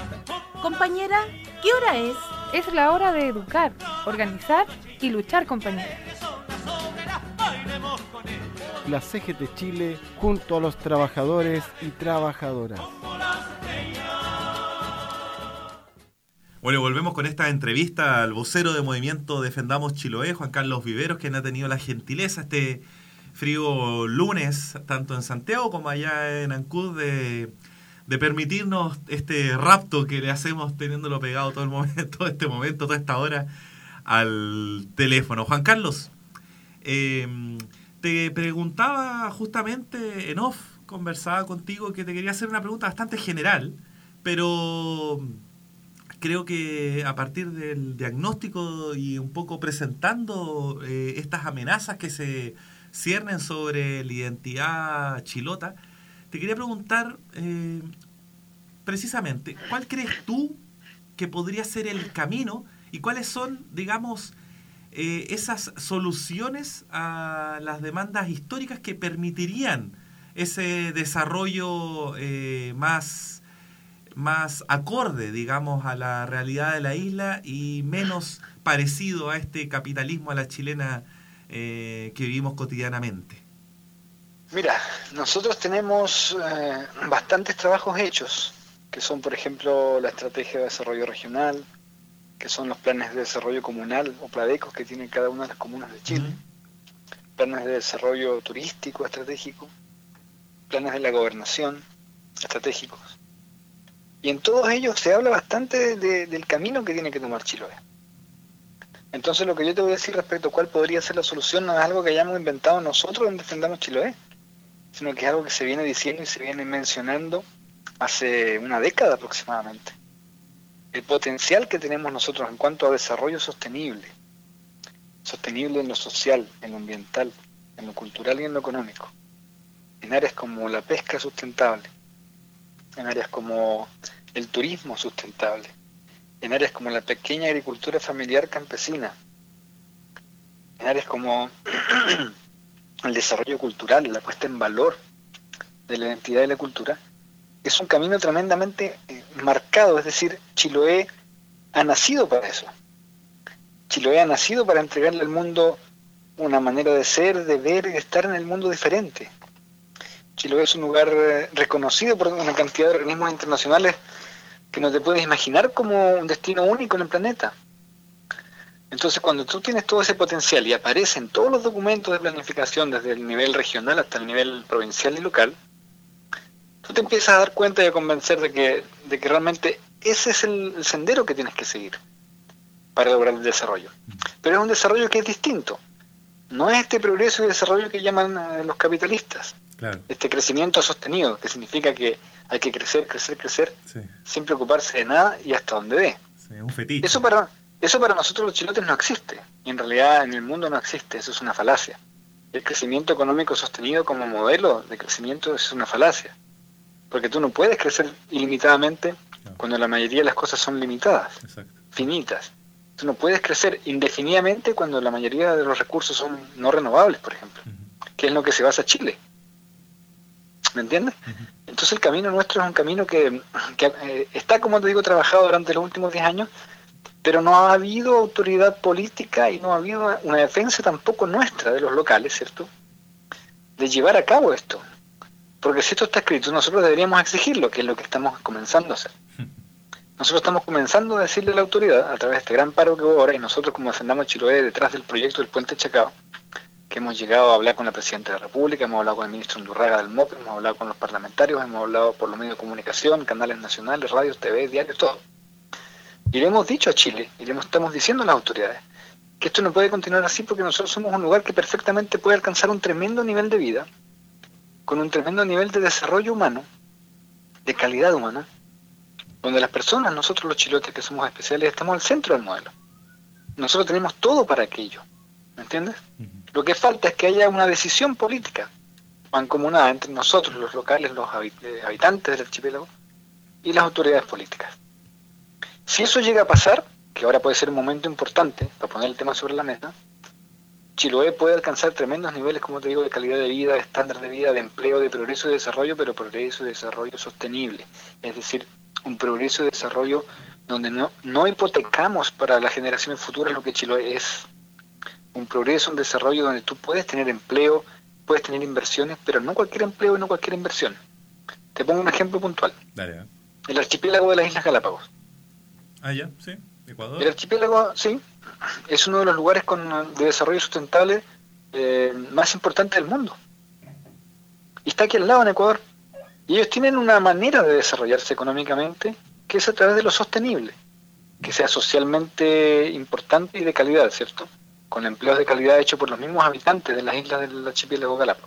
Compañera, ¿qué hora es? Es la hora de educar, organizar y luchar, compañera. La CGT Chile junto a los trabajadores y trabajadoras. Bueno, volvemos con esta entrevista al vocero de Movimiento Defendamos Chiloé, Juan Carlos Viveros, quien ha tenido la gentileza este frío lunes, tanto en Santiago como allá en Ancud, de permitirnos este rapto que le hacemos teniéndolo pegado todo el momento, toda esta hora al teléfono. Juan Carlos, te preguntaba justamente en off, conversaba contigo, que te quería hacer una pregunta bastante general, pero creo que a partir del diagnóstico y un poco presentando estas amenazas que se ciernen sobre la identidad chilota, te quería preguntar precisamente, ¿cuál crees tú que podría ser el camino y cuáles son, digamos, esas soluciones a las demandas históricas que permitirían ese desarrollo más acorde, digamos, a la realidad de la isla y menos parecido a este capitalismo a la chilena que vivimos cotidianamente? Mira, nosotros tenemos bastantes trabajos hechos, que son, por ejemplo, la Estrategia de Desarrollo Regional, que son los planes de desarrollo comunal o PLADECOS que tienen cada una de las comunas de Chile, planes de desarrollo turístico estratégico, planes de la gobernación estratégicos. Y en todos ellos se habla bastante del camino que tiene que tomar Chiloé. Entonces lo que yo te voy a decir respecto a cuál podría ser la solución no es algo que hayamos inventado nosotros en Defendamos Chiloé, sino que es algo que se viene diciendo y se viene mencionando hace una década aproximadamente. El potencial que tenemos nosotros en cuanto a desarrollo sostenible en lo social, en lo ambiental, en lo cultural y en lo económico, en áreas como la pesca sustentable, en áreas como el turismo sustentable, en áreas como la pequeña agricultura familiar campesina, en áreas como el desarrollo cultural, la puesta en valor de la identidad y la cultura, es un camino tremendamente marcado, es decir, Chiloé ha nacido para eso. Chiloé ha nacido para entregarle al mundo una manera de ser, de ver y de estar en el mundo diferente. Chiloé es un lugar reconocido por una cantidad de organismos internacionales que no te puedes imaginar como un destino único en el planeta. Entonces, cuando tú tienes todo ese potencial y aparecen todos los documentos de planificación desde el nivel regional hasta el nivel provincial y local, tú te empiezas a dar cuenta y a convencer de que realmente ese es el sendero que tienes que seguir para lograr el desarrollo. Pero es un desarrollo que es distinto. No es este progreso y desarrollo que llaman los capitalistas. Claro. Este crecimiento sostenido, que significa que hay que crecer, sí, sin preocuparse de nada y hasta donde dé. Sí, un fetiche. Eso para nosotros los chilotes no existe. Y en realidad en el mundo no existe. Eso es una falacia. El crecimiento económico sostenido como modelo de crecimiento es una falacia. Porque tú no puedes crecer ilimitadamente cuando la mayoría de las cosas son limitadas, finitas. Tú no puedes crecer indefinidamente cuando la mayoría de los recursos son no renovables, por ejemplo, que es en lo que se basa Chile. ¿Me entiendes? Entonces el camino nuestro es un camino que está, como te digo, trabajado durante los últimos 10 años, pero no ha habido autoridad política y no ha habido una defensa tampoco nuestra de los locales, ¿cierto?, de llevar a cabo esto. Porque si esto está escrito, nosotros deberíamos exigirlo, que es lo que estamos comenzando a hacer. Nosotros estamos comenzando a decirle a la autoridad, a través de este gran paro que hubo ahora, y nosotros como Defendamos Chiloé, detrás del proyecto del Puente Chacao, que hemos llegado a hablar con la Presidenta de la República, hemos hablado con el Ministro Undurraga del MOP, hemos hablado con los parlamentarios, hemos hablado por los medios de comunicación, canales nacionales, radios, TV, diarios, todo. Y le hemos dicho a Chile, y le estamos diciendo a las autoridades, que esto no puede continuar así porque nosotros somos un lugar que perfectamente puede alcanzar un tremendo nivel de vida, con un tremendo nivel de desarrollo humano, de calidad humana, donde las personas, nosotros los chilotes que somos especiales, estamos al centro del modelo. Nosotros tenemos todo para aquello, ¿me entiendes? Lo que falta es que haya una decisión política mancomunada entre nosotros, los locales, los habitantes del archipiélago, y las autoridades políticas. Si eso llega a pasar, que ahora puede ser un momento importante para poner el tema sobre la mesa, Chiloé puede alcanzar tremendos niveles, como te digo, de calidad de vida, de estándar de vida, de empleo, de progreso y desarrollo, pero progreso y desarrollo sostenible. Es decir, un progreso y desarrollo donde no hipotecamos para las generaciones futuras lo que Chiloé es. Un progreso, un desarrollo donde tú puedes tener empleo, puedes tener inversiones, pero no cualquier empleo y no cualquier inversión. Te pongo un ejemplo puntual. Dale. El archipiélago de las Islas Galápagos. Ah, ya, sí. Ecuador. El archipiélago, sí, es uno de los lugares de desarrollo sustentable más importantes del mundo. Y está aquí al lado, en Ecuador. Y ellos tienen una manera de desarrollarse económicamente que es a través de lo sostenible, que sea socialmente importante y de calidad, ¿cierto? Con empleos de calidad hechos por los mismos habitantes de las islas del archipiélago Galápagos.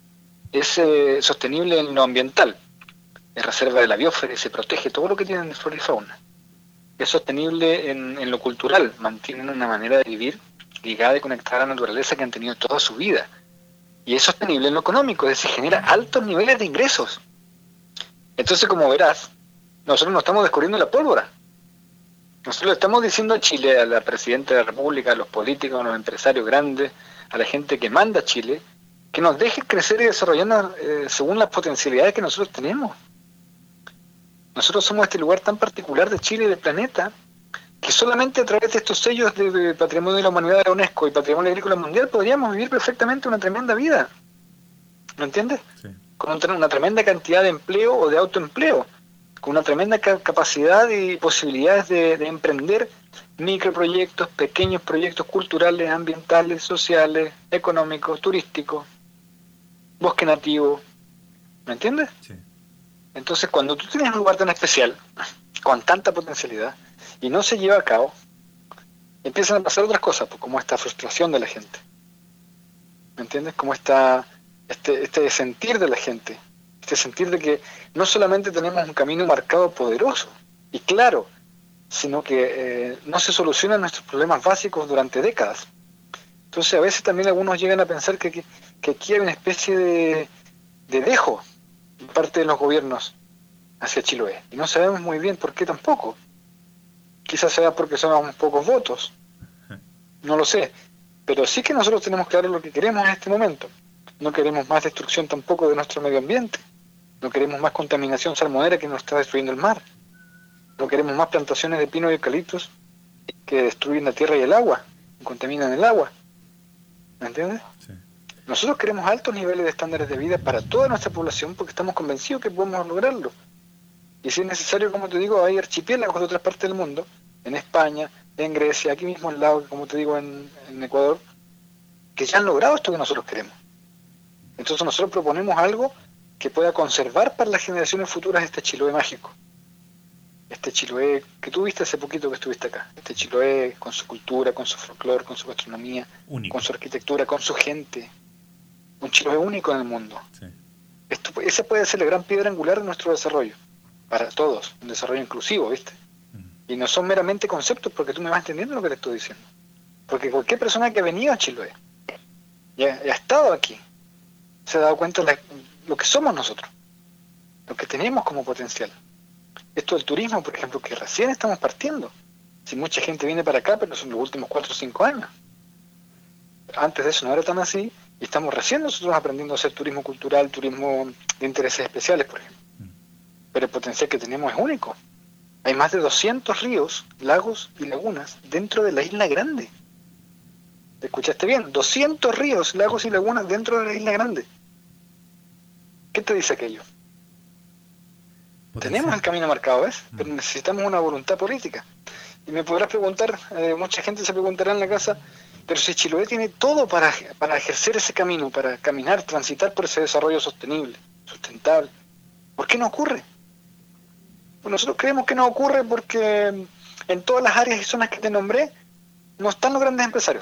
Es sostenible en lo ambiental, es reserva de la biosfera y se protege todo lo que tienen de flora y fauna. Es sostenible en lo cultural, mantienen una manera de vivir ligada y conectada a la naturaleza que han tenido toda su vida. Y es sostenible en lo económico, es decir, genera altos niveles de ingresos. Entonces, como verás, nosotros no estamos descubriendo la pólvora. Nosotros le estamos diciendo a Chile, a la Presidenta de la República, a los políticos, a los empresarios grandes, a la gente que manda a Chile, que nos deje crecer y desarrollarnos según las potencialidades que nosotros tenemos. Nosotros somos este lugar tan particular de Chile y del planeta, que solamente a través de estos sellos de Patrimonio de la Humanidad de la UNESCO y Patrimonio Agrícola Mundial podríamos vivir perfectamente una tremenda vida. ¿Me entiendes? Sí. Con una tremenda cantidad de empleo o de autoempleo, con una tremenda capacidad y posibilidades de emprender microproyectos, pequeños proyectos culturales, ambientales, sociales, económicos, turísticos, bosque nativo. ¿Me entiendes? Sí. Entonces, cuando tú tienes un lugar tan especial, con tanta potencialidad, y no se lleva a cabo, empiezan a pasar otras cosas, pues, como esta frustración de la gente. ¿Me entiendes? Como este sentir de la gente, este sentir de que no solamente tenemos un camino marcado poderoso y claro, sino que no se solucionan nuestros problemas básicos durante décadas. Entonces, a veces también algunos llegan a pensar que aquí hay una especie de dejo de parte de los gobiernos hacia Chiloé. Y no sabemos muy bien por qué tampoco. Quizás sea porque son unos pocos votos. No lo sé. Pero sí que nosotros tenemos claro lo que queremos en este momento. No queremos más destrucción tampoco de nuestro medio ambiente. No queremos más contaminación salmonera que nos está destruyendo el mar. No queremos más plantaciones de pino y eucaliptos que destruyen la tierra y el agua, contaminan el agua. ¿Me entiendes? Sí. Nosotros queremos altos niveles de estándares de vida para toda nuestra población porque estamos convencidos que podemos lograrlo. Y si es necesario, como te digo, hay archipiélagos de otras partes del mundo, en España, en Grecia, aquí mismo al lado, como te digo, en Ecuador, que ya han logrado esto que nosotros queremos. Entonces nosotros proponemos algo que pueda conservar para las generaciones futuras este Chiloé mágico. Este Chiloé que tú viste hace poquito que estuviste acá. Este Chiloé con su cultura, con su folclore, con su gastronomía, único, con su arquitectura, con su gente. Un Chiloé único en el mundo. Sí. Esa puede ser la gran piedra angular de nuestro desarrollo. Para todos, un desarrollo inclusivo, ¿viste? Y no son meramente conceptos porque tú me vas entendiendo lo que te estoy diciendo. Porque cualquier persona que ha venido a Chiloé y ha estado aquí, se ha dado cuenta de lo que somos nosotros, lo que tenemos como potencial. Esto del turismo, por ejemplo, que recién estamos partiendo. Si mucha gente viene para acá, pero son los últimos 4 o 5 años. Antes de eso no era tan así, y estamos recién nosotros aprendiendo a hacer turismo cultural, turismo de intereses especiales, por ejemplo. Pero el potencial que tenemos es único. Hay más de 200 ríos, lagos y lagunas dentro de la isla grande. ¿Te escuchaste bien? 200 ríos, lagos y lagunas dentro de la isla grande. ¿Qué te dice aquello? Potencial. Tenemos el camino marcado, ¿ves? Pero necesitamos una voluntad política. Y me podrás preguntar, mucha gente se preguntará en la casa, pero si Chiloé tiene todo para ejercer ese camino, para caminar, transitar por ese desarrollo sostenible, sustentable, ¿por qué no ocurre? Pues nosotros creemos que no ocurre porque en todas las áreas y zonas que te nombré no están los grandes empresarios.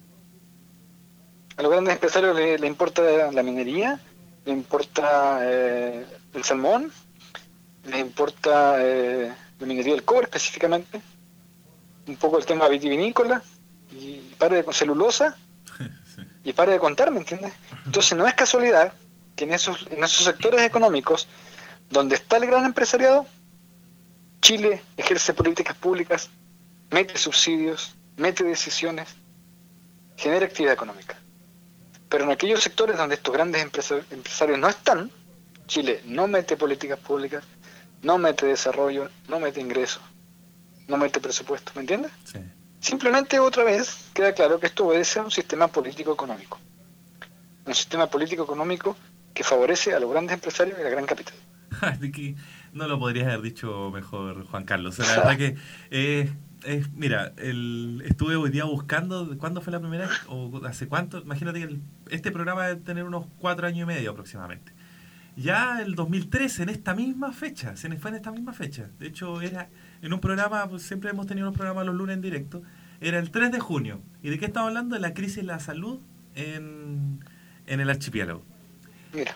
A los grandes empresarios le importa la minería, le importa el salmón, le importa la minería del cobre específicamente, un poco el tema vitivinícola, y pare de celulosa, y pare de contar, ¿me entiendes? Entonces no es casualidad que en esos sectores económicos donde está el gran empresariado, Chile ejerce políticas públicas, mete subsidios, mete decisiones, genera actividad económica. Pero en aquellos sectores donde estos grandes empresarios no están, Chile no mete políticas públicas, no mete desarrollo, no mete ingresos, no mete presupuesto, ¿me entiendes? Sí. Simplemente otra vez queda claro que esto obedece a un sistema político-económico. Un sistema político-económico que favorece a los grandes empresarios y a la gran capital. No lo podrías haber dicho mejor, Juan Carlos. La verdad que, mira, estuve hoy día buscando, ¿cuándo fue la primera vez? ¿O hace cuánto? Imagínate que este programa debe tener unos 4 años y medio aproximadamente. Ya el 2013, en esta misma fecha, fue en esta misma fecha. De hecho, era en un programa, pues siempre hemos tenido unos programas los lunes en directo, era el 3 de junio. ¿Y de qué estamos hablando? De la crisis de la salud en el archipiélago. Mira.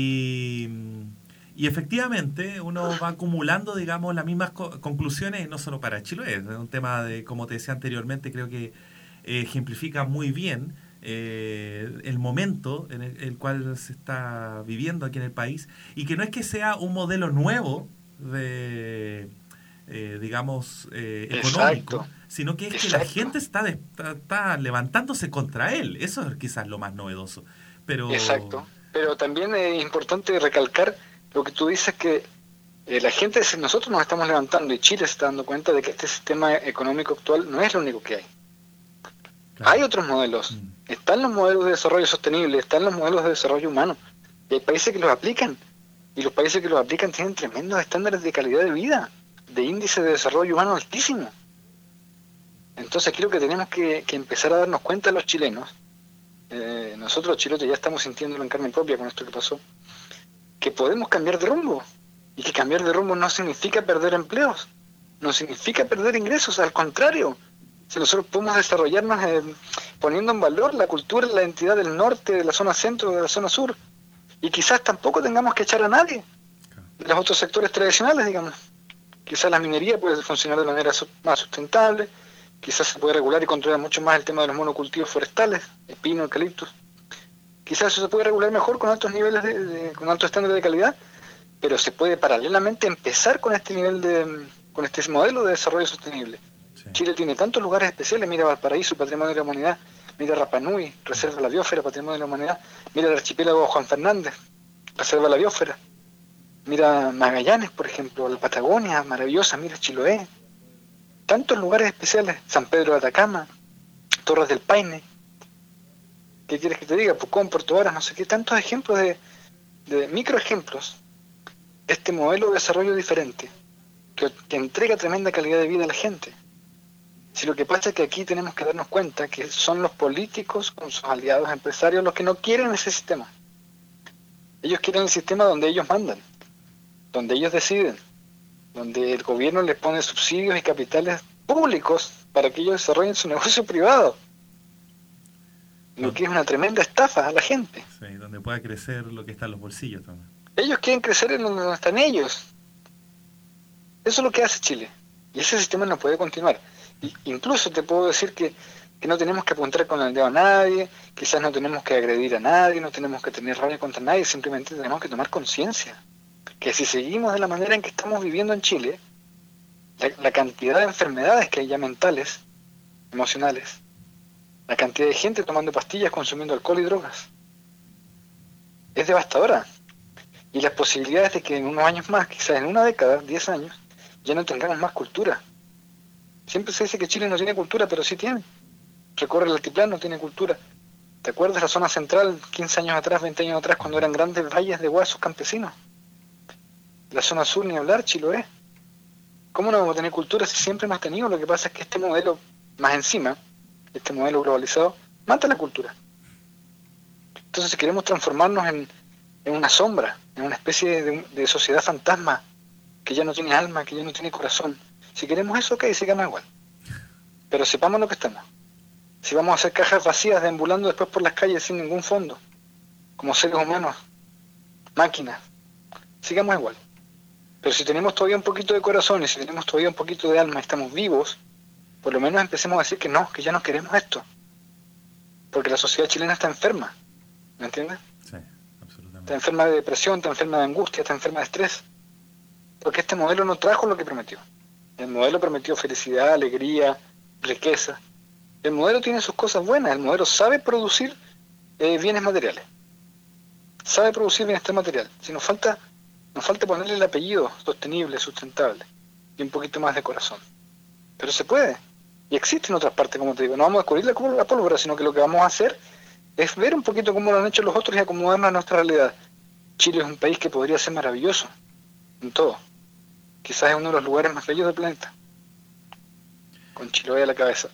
Y efectivamente uno va acumulando, digamos, las mismas conclusiones, no solo para Chiloé. Es un tema de, como te decía anteriormente, creo que ejemplifica muy bien el momento en el cual se está viviendo aquí en el país, y que no es que sea un modelo nuevo de digamos económico, Exacto. sino que es Exacto. que la gente está levantándose contra él. Eso es quizás lo más novedoso. Pero Exacto. Pero también es importante recalcar lo que tú dices, que la gente, nosotros nos estamos levantando y Chile se está dando cuenta de que este sistema económico actual no es lo único que hay. claro. Hay otros modelos. Están los modelos de desarrollo sostenible, están los modelos de desarrollo humano. Y hay países que los aplican. Y los países que los aplican tienen tremendos estándares de calidad de vida, de índice de desarrollo humano altísimo. Entonces creo que tenemos que empezar a darnos cuenta los chilenos. Nosotros los chilotes ya estamos sintiéndolo en carne propia con esto que pasó, que podemos cambiar de rumbo, y que cambiar de rumbo no significa perder empleos, no significa perder ingresos, al contrario. Si nosotros podemos desarrollarnos poniendo en valor la cultura, la identidad del norte, de la zona centro, de la zona sur, y quizás tampoco tengamos que echar a nadie de los otros sectores tradicionales, digamos. Quizás la minería puede funcionar de manera más sustentable, quizás se puede regular y controlar mucho más el tema de los monocultivos forestales, pino, eucaliptus. Quizás eso se puede regular mejor con altos niveles con altos estándares de calidad, pero se puede paralelamente empezar con este nivel con este modelo de desarrollo sostenible. Sí. Chile tiene tantos lugares especiales, mira Valparaíso, Patrimonio de la Humanidad, mira Rapa Nui, Reserva de la Biosfera, Patrimonio de la Humanidad, mira el archipiélago Juan Fernández, Reserva de la Biosfera, mira Magallanes, por ejemplo, la Patagonia, maravillosa, mira Chiloé, tantos lugares especiales, San Pedro de Atacama, Torres del Paine, ¿qué quieres que te diga? Pucón, Puerto Varas, no sé qué, tantos ejemplos de microejemplos, este modelo de desarrollo diferente, que entrega tremenda calidad de vida a la gente. Si lo que pasa es que aquí tenemos que darnos cuenta que son los políticos con sus aliados empresarios los que no quieren ese sistema. Ellos quieren el sistema donde ellos mandan, donde ellos deciden, donde el gobierno les pone subsidios y capitales públicos para que ellos desarrollen su negocio privado. Lo que es una tremenda estafa a la gente. Sí, donde pueda crecer lo que está en los bolsillos también. Ellos quieren crecer en donde están ellos. Eso es lo que hace Chile. Y ese sistema no puede continuar. Incluso te puedo decir que no tenemos que apuntar con el dedo a nadie, quizás no tenemos que agredir a nadie, no tenemos que tener rabia contra nadie, simplemente tenemos que tomar conciencia. Que si seguimos de la manera en que estamos viviendo en Chile, la cantidad de enfermedades que hay ya mentales, emocionales, la cantidad de gente tomando pastillas, consumiendo alcohol y drogas, es devastadora. Y las posibilidades de que en unos años más, quizás en una década, 10 años, ya no tengamos más cultura. Siempre se dice que Chile no tiene cultura, pero sí tiene. Recorre el altiplano, tiene cultura. ¿Te acuerdas la zona central, 15 años atrás, 20 años atrás, cuando eran grandes valles de huesos campesinos? La zona sur, ni hablar, Chiloé. ¿Cómo no vamos a tener cultura si siempre hemos tenido? Lo que pasa es que este modelo, más encima, este modelo globalizado, mata la cultura. Entonces, si queremos transformarnos en una sombra, en una especie de sociedad fantasma, que ya no tiene alma, que ya no tiene corazón, si queremos eso, ok, sigamos igual. Pero sepamos lo que estamos. Si vamos a hacer cajas vacías deambulando después por las calles sin ningún fondo, como seres humanos, máquinas, sigamos igual. Pero si tenemos todavía un poquito de corazón y si tenemos todavía un poquito de alma y estamos vivos, por lo menos empecemos a decir que no, que ya no queremos esto. Porque la sociedad chilena está enferma, ¿me entiendes? Sí, absolutamente. Está enferma de depresión, está enferma de angustia, está enferma de estrés. Porque este modelo no trajo lo que prometió. El modelo prometió felicidad, alegría, riqueza. El modelo tiene sus cosas buenas, el modelo sabe producir bienes materiales. Sabe producir bienestar material. Si nos falta Nos falta ponerle el apellido sostenible, sustentable, y un poquito más de corazón. Pero se puede, y existe en otras partes, como te digo. No vamos a descubrir la pólvora, sino que lo que vamos a hacer es ver un poquito cómo lo han hecho los otros y acomodarnos a nuestra realidad. Chile es un país que podría ser maravilloso en todo. Quizás es uno de los lugares más bellos del planeta. Con Chiloé a la cabeza.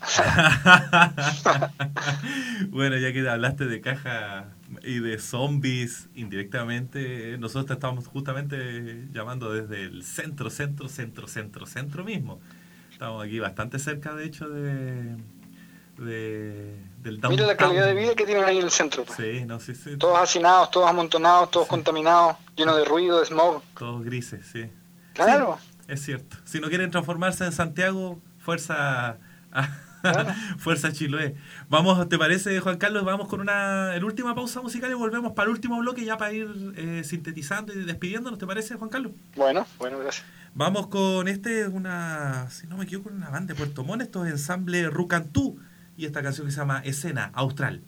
Bueno, ya que hablaste de caja y de zombies indirectamente, nosotros estamos justamente llamando desde el centro mismo. Estamos aquí bastante cerca, de hecho, del downtown. Mira la calidad de vida que tienen ahí en el centro. Pues. Sí, sí. Todos hacinados, todos amontonados, todos contaminados, llenos de ruido, de smog. Todos grises, sí. Claro. Sí, es cierto. Si no quieren transformarse en Santiago, fuerza fuerza Chiloé. Vamos, ¿te parece, Juan Carlos? Vamos con la última pausa musical y volvemos para el último bloque ya para ir sintetizando y despidiéndonos, ¿te parece, Juan Carlos? Bueno, gracias. Vamos con si no me equivoco, una banda de Puerto Montt, esto es ensamble Rucantú, y esta canción que se llama Escena Austral.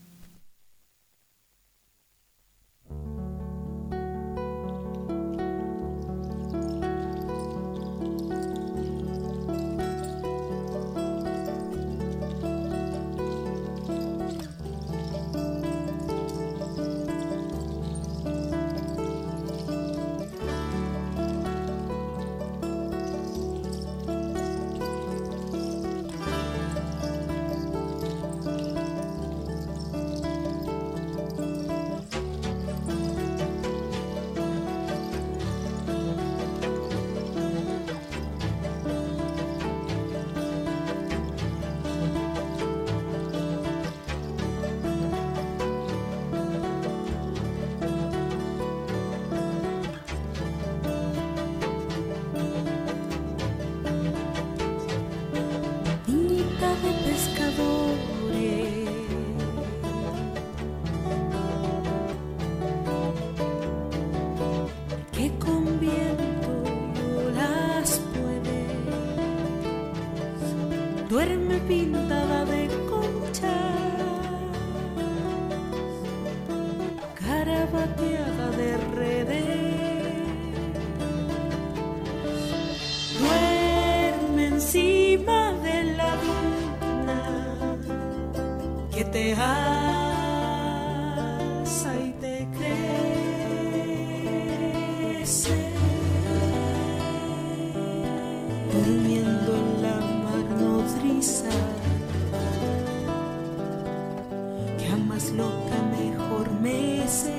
Duerme pintada de concha, cara bateada de redes. Duerme encima de la luna que te asa y te crece. Durmiendo en la nodriza, que a más loca mejor mece.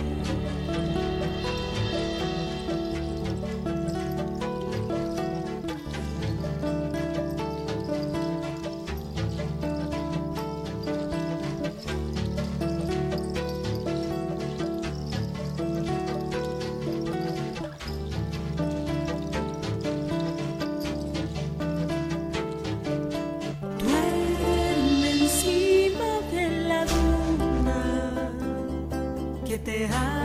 Te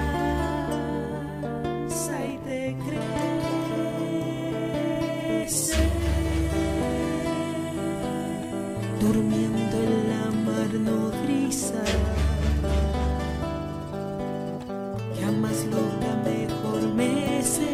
asa y te crece, durmiendo en la mar nodriza, que a más loca mejor mece.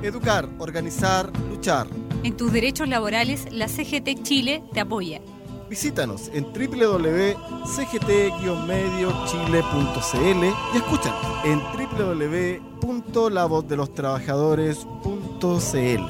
Educar, organizar, luchar. En tus derechos laborales, la CGT Chile te apoya. Visítanos en www.cgt-mediochile.cl y escúchanos en www.lavozdelostrabajadores.cl.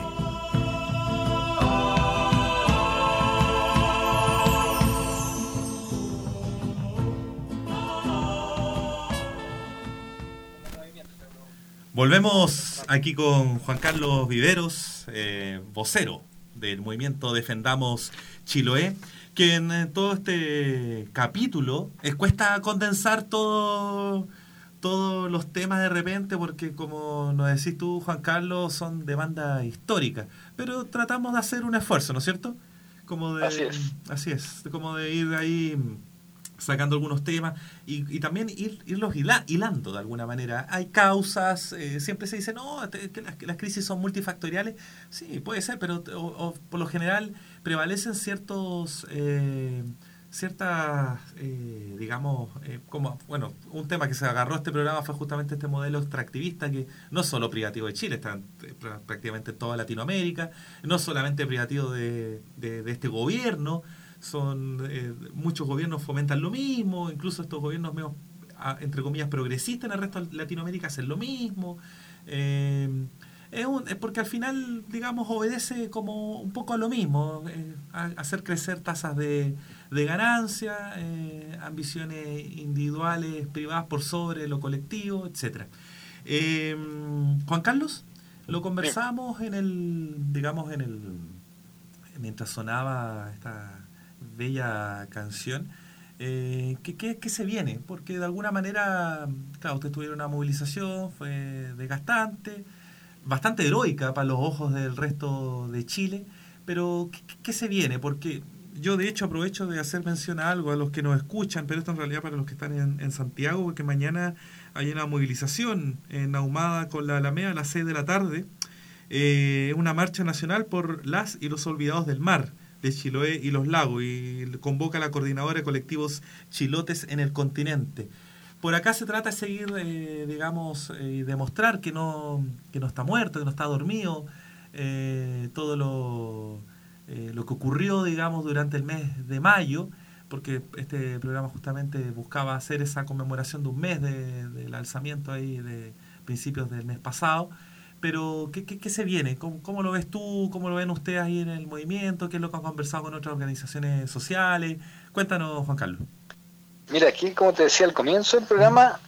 Volvemos aquí con Juan Carlos Viveros, vocero del movimiento Defendamos Chiloé, que en todo este capítulo cuesta condensar todos los temas de repente, porque como nos decís tú, Juan Carlos, son demanda histórica, pero tratamos de hacer un esfuerzo, ¿no es cierto? Así es, como de ir ahí sacando algunos temas y también irlos hilando de alguna manera. Hay causas, siempre se dice, no, que las crisis son multifactoriales. Sí, puede ser, pero por lo general prevalecen ciertas, digamos, como, bueno, un tema que se agarró este programa fue justamente este modelo extractivista, que no es solo privativo de Chile, está prácticamente en toda Latinoamérica, no solamente privativo de este gobierno. Muchos gobiernos fomentan lo mismo, incluso estos gobiernos medio, entre comillas, progresistas en el resto de Latinoamérica hacen lo mismo. Es porque al final, digamos, obedece como un poco a lo mismo, hacer crecer tasas de ganancia, ambiciones individuales, privadas por sobre lo colectivo, etcétera. Juan Carlos, lo conversamos mientras sonaba esta bella canción. ¿Qué se viene? Porque de alguna manera, claro, ustedes tuvieron una movilización, fue desgastante, bastante heroica para los ojos del resto de Chile, pero ¿qué se viene? Porque yo de hecho aprovecho de hacer mención a algo a los que nos escuchan, pero esto en realidad para los que están en Santiago, porque mañana hay una movilización en Ahumada con la Alameda a las 6 de la tarde, una marcha nacional por las y los olvidados del mar de Chiloé y los lagos, y convoca a la coordinadora de colectivos chilotes en el continente. Por acá se trata de seguir, y demostrar que no está muerto, que no está dormido, todo lo que ocurrió, digamos, durante el mes de mayo, porque este programa justamente buscaba hacer esa conmemoración de un mes del alzamiento ahí de principios del mes pasado. Pero, ¿qué se viene? ¿Cómo lo ves tú? ¿Cómo lo ven ustedes ahí en el movimiento? ¿Qué es lo que han conversado con otras organizaciones sociales? Cuéntanos, Juan Carlos. Mira, aquí, como te decía al comienzo del programa,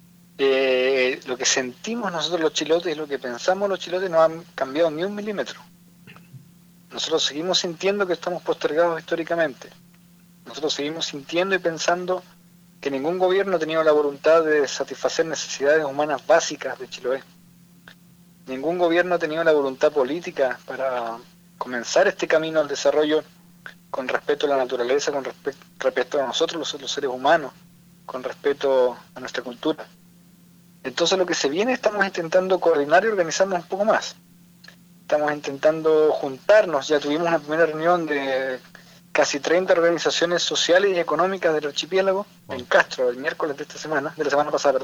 lo que sentimos nosotros los chilotes y lo que pensamos los chilotes no han cambiado ni un milímetro. Nosotros seguimos sintiendo que estamos postergados históricamente. Nosotros seguimos sintiendo y pensando que ningún gobierno ha tenido la voluntad de satisfacer necesidades humanas básicas de Chiloé. Ningún gobierno ha tenido la voluntad política para comenzar este camino al desarrollo con respeto a la naturaleza, con respeto a nosotros los seres humanos, con respeto a nuestra cultura. Entonces lo que se viene, estamos intentando coordinar y organizarnos un poco más. Estamos intentando juntarnos, ya tuvimos una primera reunión de casi 30 organizaciones sociales y económicas del archipiélago en Castro, el miércoles de la semana pasada,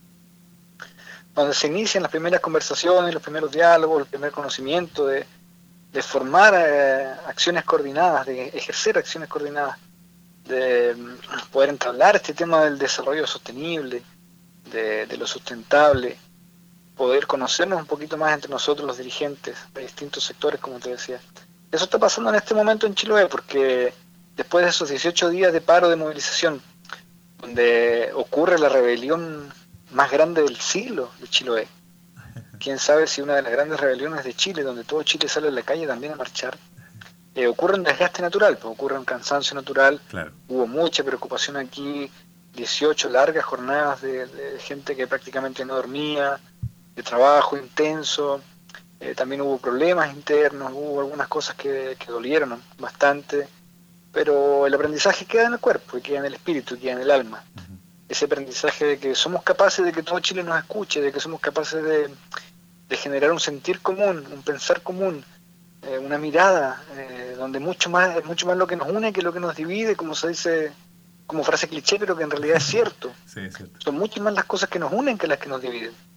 donde se inician las primeras conversaciones, los primeros diálogos, el primer conocimiento de formar acciones coordinadas, de ejercer acciones coordinadas, de poder entablar este tema del desarrollo sostenible, de lo sustentable, poder conocernos un poquito más entre nosotros los dirigentes de distintos sectores, como te decía. Eso está pasando en este momento en Chiloé, porque después de esos 18 días de paro de movilización, donde ocurre la rebelión más grande del siglo de Chiloé, quién sabe si una de las grandes rebeliones de Chile, donde todo Chile sale a la calle también a marchar, ocurre un desgaste natural, pues ocurre un cansancio natural. Claro. Hubo mucha preocupación aquí, 18 largas jornadas de gente que prácticamente no dormía, de trabajo intenso, también hubo problemas internos, hubo algunas cosas que dolieron bastante, pero el aprendizaje queda en el cuerpo, y queda en el espíritu, y queda en el alma. Ese aprendizaje de que somos capaces de que todo Chile nos escuche, de que somos capaces de generar un sentir común, un pensar común, una mirada, donde mucho más lo que nos une que lo que nos divide, como se dice, como frase cliché, pero que en realidad es cierto. Sí, es cierto. Son mucho más las cosas que nos unen que las que nos dividen.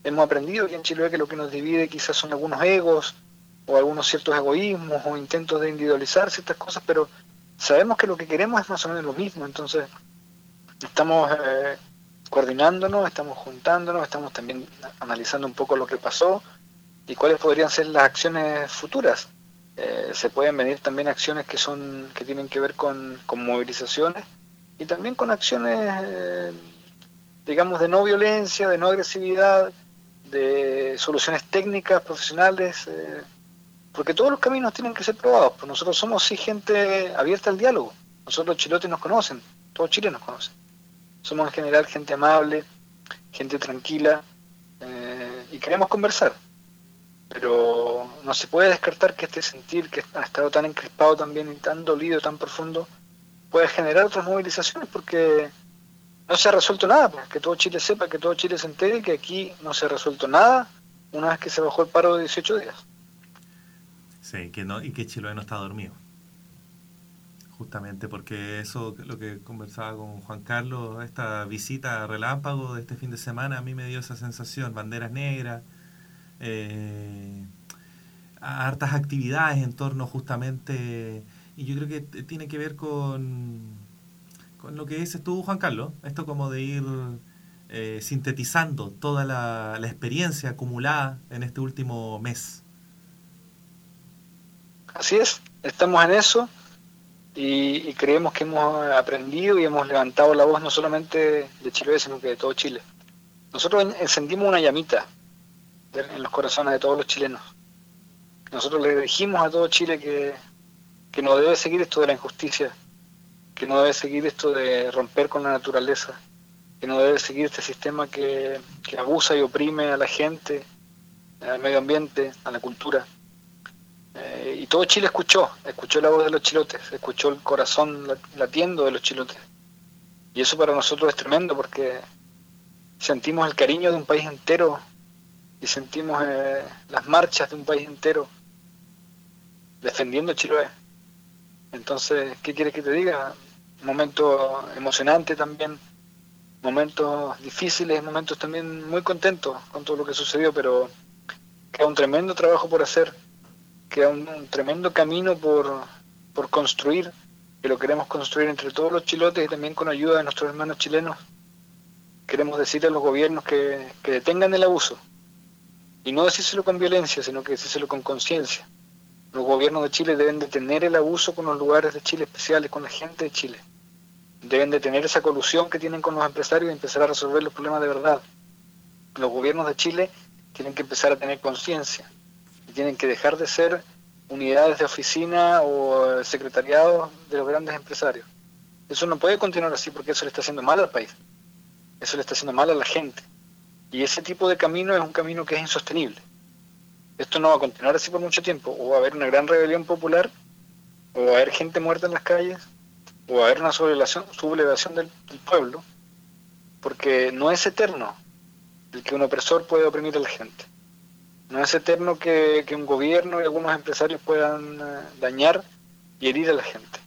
hemos aprendido aquí en Chiloé que lo que nos divide quizás son algunos egos o algunos ciertos egoísmos o intentos de individualizar ciertas cosas, pero sabemos que lo que queremos es más o menos lo mismo. Entonces estamos coordinándonos, estamos juntándonos, estamos también analizando un poco lo que pasó y cuáles podrían ser las acciones futuras. Se pueden venir también acciones que tienen que ver con movilizaciones y también con acciones, digamos, de no violencia, de no agresividad, de soluciones técnicas, profesionales, porque todos los caminos tienen que ser probados. Pues nosotros somos sí gente abierta al diálogo. Nosotros los chilotes nos conocen, todo Chile nos conoce. Somos en general gente amable, gente tranquila, y queremos conversar. Pero no se puede descartar que este sentir que ha estado tan encrespado también y tan dolido, tan profundo, puede generar otras movilizaciones, porque no se ha resuelto nada. Pues, que todo Chile sepa, que todo Chile se entere que aquí no se ha resuelto nada una vez que se bajó el paro de 18 días. Sí, y que Chiloé no está dormido. Justamente porque eso, lo que conversaba con Juan Carlos, esta visita relámpago de este fin de semana, a mí me dio esa sensación, banderas negras, hartas actividades en torno justamente, y yo creo que tiene que ver con lo que dices tú, Juan Carlos, esto como de ir sintetizando toda la experiencia acumulada en este último mes. Así es, estamos en eso y creemos que hemos aprendido y hemos levantado la voz no solamente de Chiloé, sino que de todo Chile. Nosotros encendimos una llamita en los corazones de todos los chilenos. Nosotros le dijimos a todo Chile que no debe seguir esto de la injusticia, que no debe seguir esto de romper con la naturaleza, que no debe seguir este sistema que abusa y oprime a la gente, al medio ambiente, a la cultura. Y todo Chile escuchó la voz de los chilotes, escuchó el corazón latiendo de los chilotes. Y eso para nosotros es tremendo, porque sentimos el cariño de un país entero y sentimos las marchas de un país entero defendiendo Chiloé. Entonces, ¿qué quieres que te diga? Un momento emocionante también, momentos difíciles, momentos también muy contentos con todo lo que sucedió, pero queda un tremendo trabajo por hacer, queda un tremendo camino por construir, que lo queremos construir entre todos los chilotes y también con ayuda de nuestros hermanos chilenos. Queremos decirle a los gobiernos que detengan el abuso, y no decírselo con violencia, sino que decírselo con conciencia. Los gobiernos de Chile deben detener el abuso con los lugares de Chile especiales, con la gente de Chile. Deben detener esa colusión que tienen con los empresarios y empezar a resolver los problemas de verdad. Los gobiernos de Chile tienen que empezar a tener conciencia y tienen que dejar de ser unidades de oficina o secretariados de los grandes empresarios. Eso no puede continuar así, porque eso le está haciendo mal al país. Eso le está haciendo mal a la gente. Y ese tipo de camino es un camino que es insostenible. Esto no va a continuar así por mucho tiempo. O va a haber una gran rebelión popular, o va a haber gente muerta en las calles, o va a haber una sublevación del pueblo, porque no es eterno el que un opresor puede oprimir a la gente. No es eterno que un gobierno y algunos empresarios puedan dañar y herir a la gente.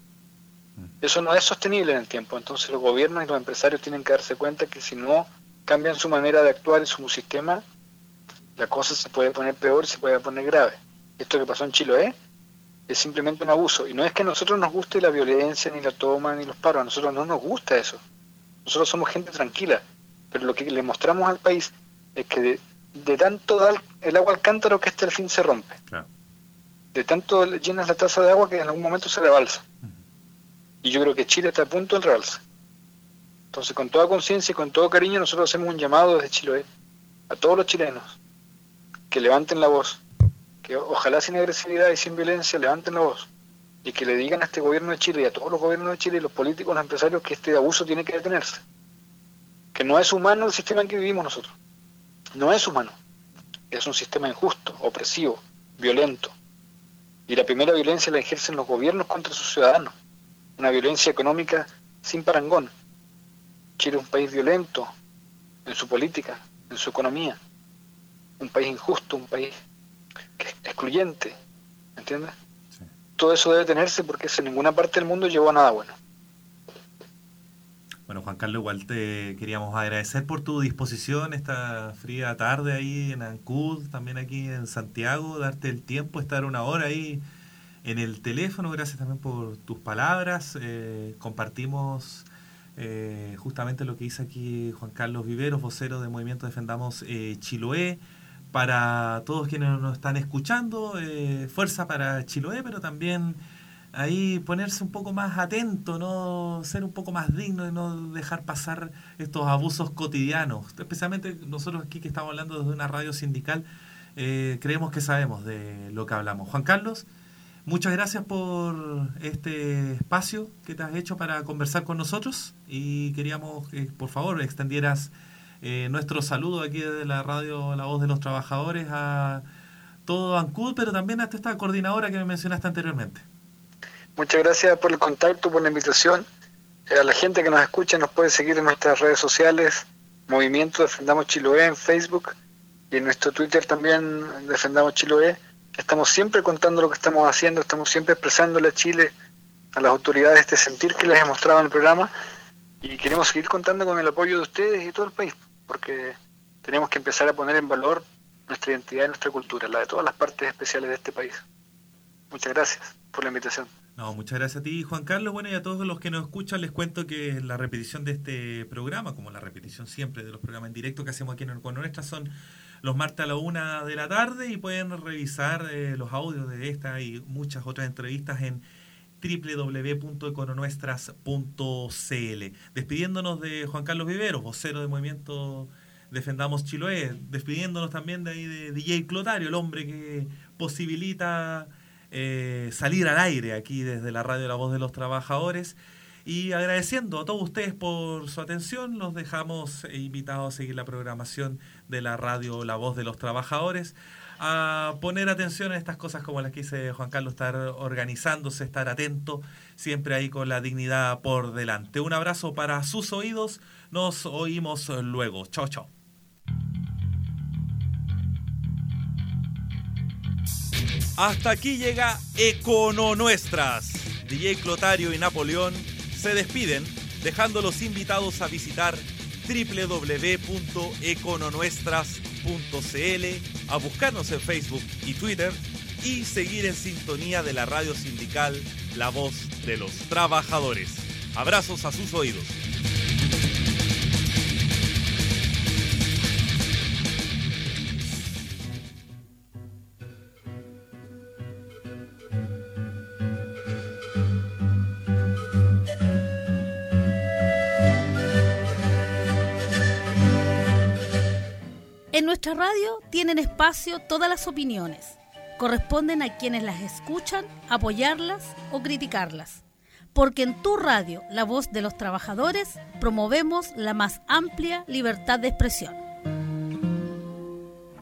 Eso no es sostenible en el tiempo. Entonces los gobiernos y los empresarios tienen que darse cuenta que si no cambian su manera de actuar en su sistema, la cosa se puede poner peor, se puede poner grave. Esto que pasó en Chiloé es simplemente un abuso. Y no es que a nosotros nos guste la violencia, ni la toma, ni los paros. A nosotros no nos gusta eso. Nosotros somos gente tranquila. Pero lo que le mostramos al país es que de tanto dar el agua al cántaro que al fin se rompe. Claro. De tanto llenas la taza de agua que en algún momento se rebalsa. Y yo creo que Chile está a punto del rebalse. Entonces, con toda conciencia y con todo cariño, nosotros hacemos un llamado desde Chiloé a todos los chilenos que levanten la voz, que ojalá sin agresividad y sin violencia levanten la voz y que le digan a este gobierno de Chile y a todos los gobiernos de Chile y los políticos, los empresarios, que este abuso tiene que detenerse, que no es humano el sistema en que vivimos nosotros, no es humano, es un sistema injusto, opresivo, violento, y la primera violencia la ejercen los gobiernos contra sus ciudadanos, una violencia económica sin parangón. Chile es un país violento en su política, en su economía, un país injusto, un país excluyente, ¿entiendes? Sí. Todo eso debe tenerse porque eso en ninguna parte del mundo llevó a nada bueno. Bueno, Juan Carlos, igual te queríamos agradecer por tu disposición esta fría tarde ahí en Ancud, también aquí en Santiago, darte el tiempo, estar una hora ahí en el teléfono. Gracias también por tus palabras. Compartimos justamente lo que dice aquí Juan Carlos Viveros, vocero del Movimiento Defendamos Chiloé. Para todos quienes nos están escuchando, fuerza para Chiloé, pero también ahí ponerse un poco más atento, no ser un poco más digno y no dejar pasar estos abusos cotidianos. Especialmente nosotros aquí que estamos hablando desde una radio sindical, creemos que sabemos de lo que hablamos. Juan Carlos, muchas gracias por este espacio que te has hecho para conversar con nosotros y queríamos que por favor extendieras nuestro saludo aquí desde la radio La Voz de los Trabajadores a todo Ancud, pero también a esta coordinadora que me mencionaste anteriormente. Muchas gracias por el contacto, por la invitación. A la gente que nos escucha nos puede seguir en nuestras redes sociales, Movimiento Defendamos Chiloé en Facebook y en nuestro Twitter también, Defendamos Chiloé. Estamos siempre contando lo que estamos haciendo, estamos siempre expresándole a Chile, a las autoridades, este sentir que les he mostrado en el programa y queremos seguir contando con el apoyo de ustedes y todo el país, porque tenemos que empezar a poner en valor nuestra identidad y nuestra cultura, la de todas las partes especiales de este país. Muchas gracias por la invitación. No, muchas gracias a ti, Juan Carlos. Bueno, y a todos los que nos escuchan les cuento que la repetición de este programa, como la repetición siempre de los programas en directo que hacemos aquí en Econonuestras, son los martes a la 1 de la tarde y pueden revisar los audios de esta y muchas otras entrevistas en www.econonuestras.cl. Despidiéndonos de Juan Carlos Viveros, vocero del Movimiento Defendamos Chiloé, despidiéndonos también de ahí de DJ Clotario, el hombre que posibilita salir al aire aquí desde la radio La Voz de los Trabajadores, y agradeciendo a todos ustedes por su atención. Los dejamos invitados a seguir la programación de la radio La Voz de los Trabajadores, a poner atención a estas cosas como las que dice Juan Carlos, estar organizándose, estar atento, siempre ahí con la dignidad por delante. Un abrazo para sus oídos, nos oímos luego. Chao, chao. Hasta aquí llega Econonuestras. DJ Clotario y Napoleón se despiden, dejándolos invitados a visitar www.econonuestras.cl, a buscarnos en Facebook y Twitter y seguir en sintonía de la radio sindical La Voz de los Trabajadores. Abrazos a sus oídos. En nuestra radio tienen espacio todas las opiniones. Corresponden a quienes las escuchan apoyarlas o criticarlas. Porque en tu radio, La Voz de los Trabajadores, promovemos la más amplia libertad de expresión.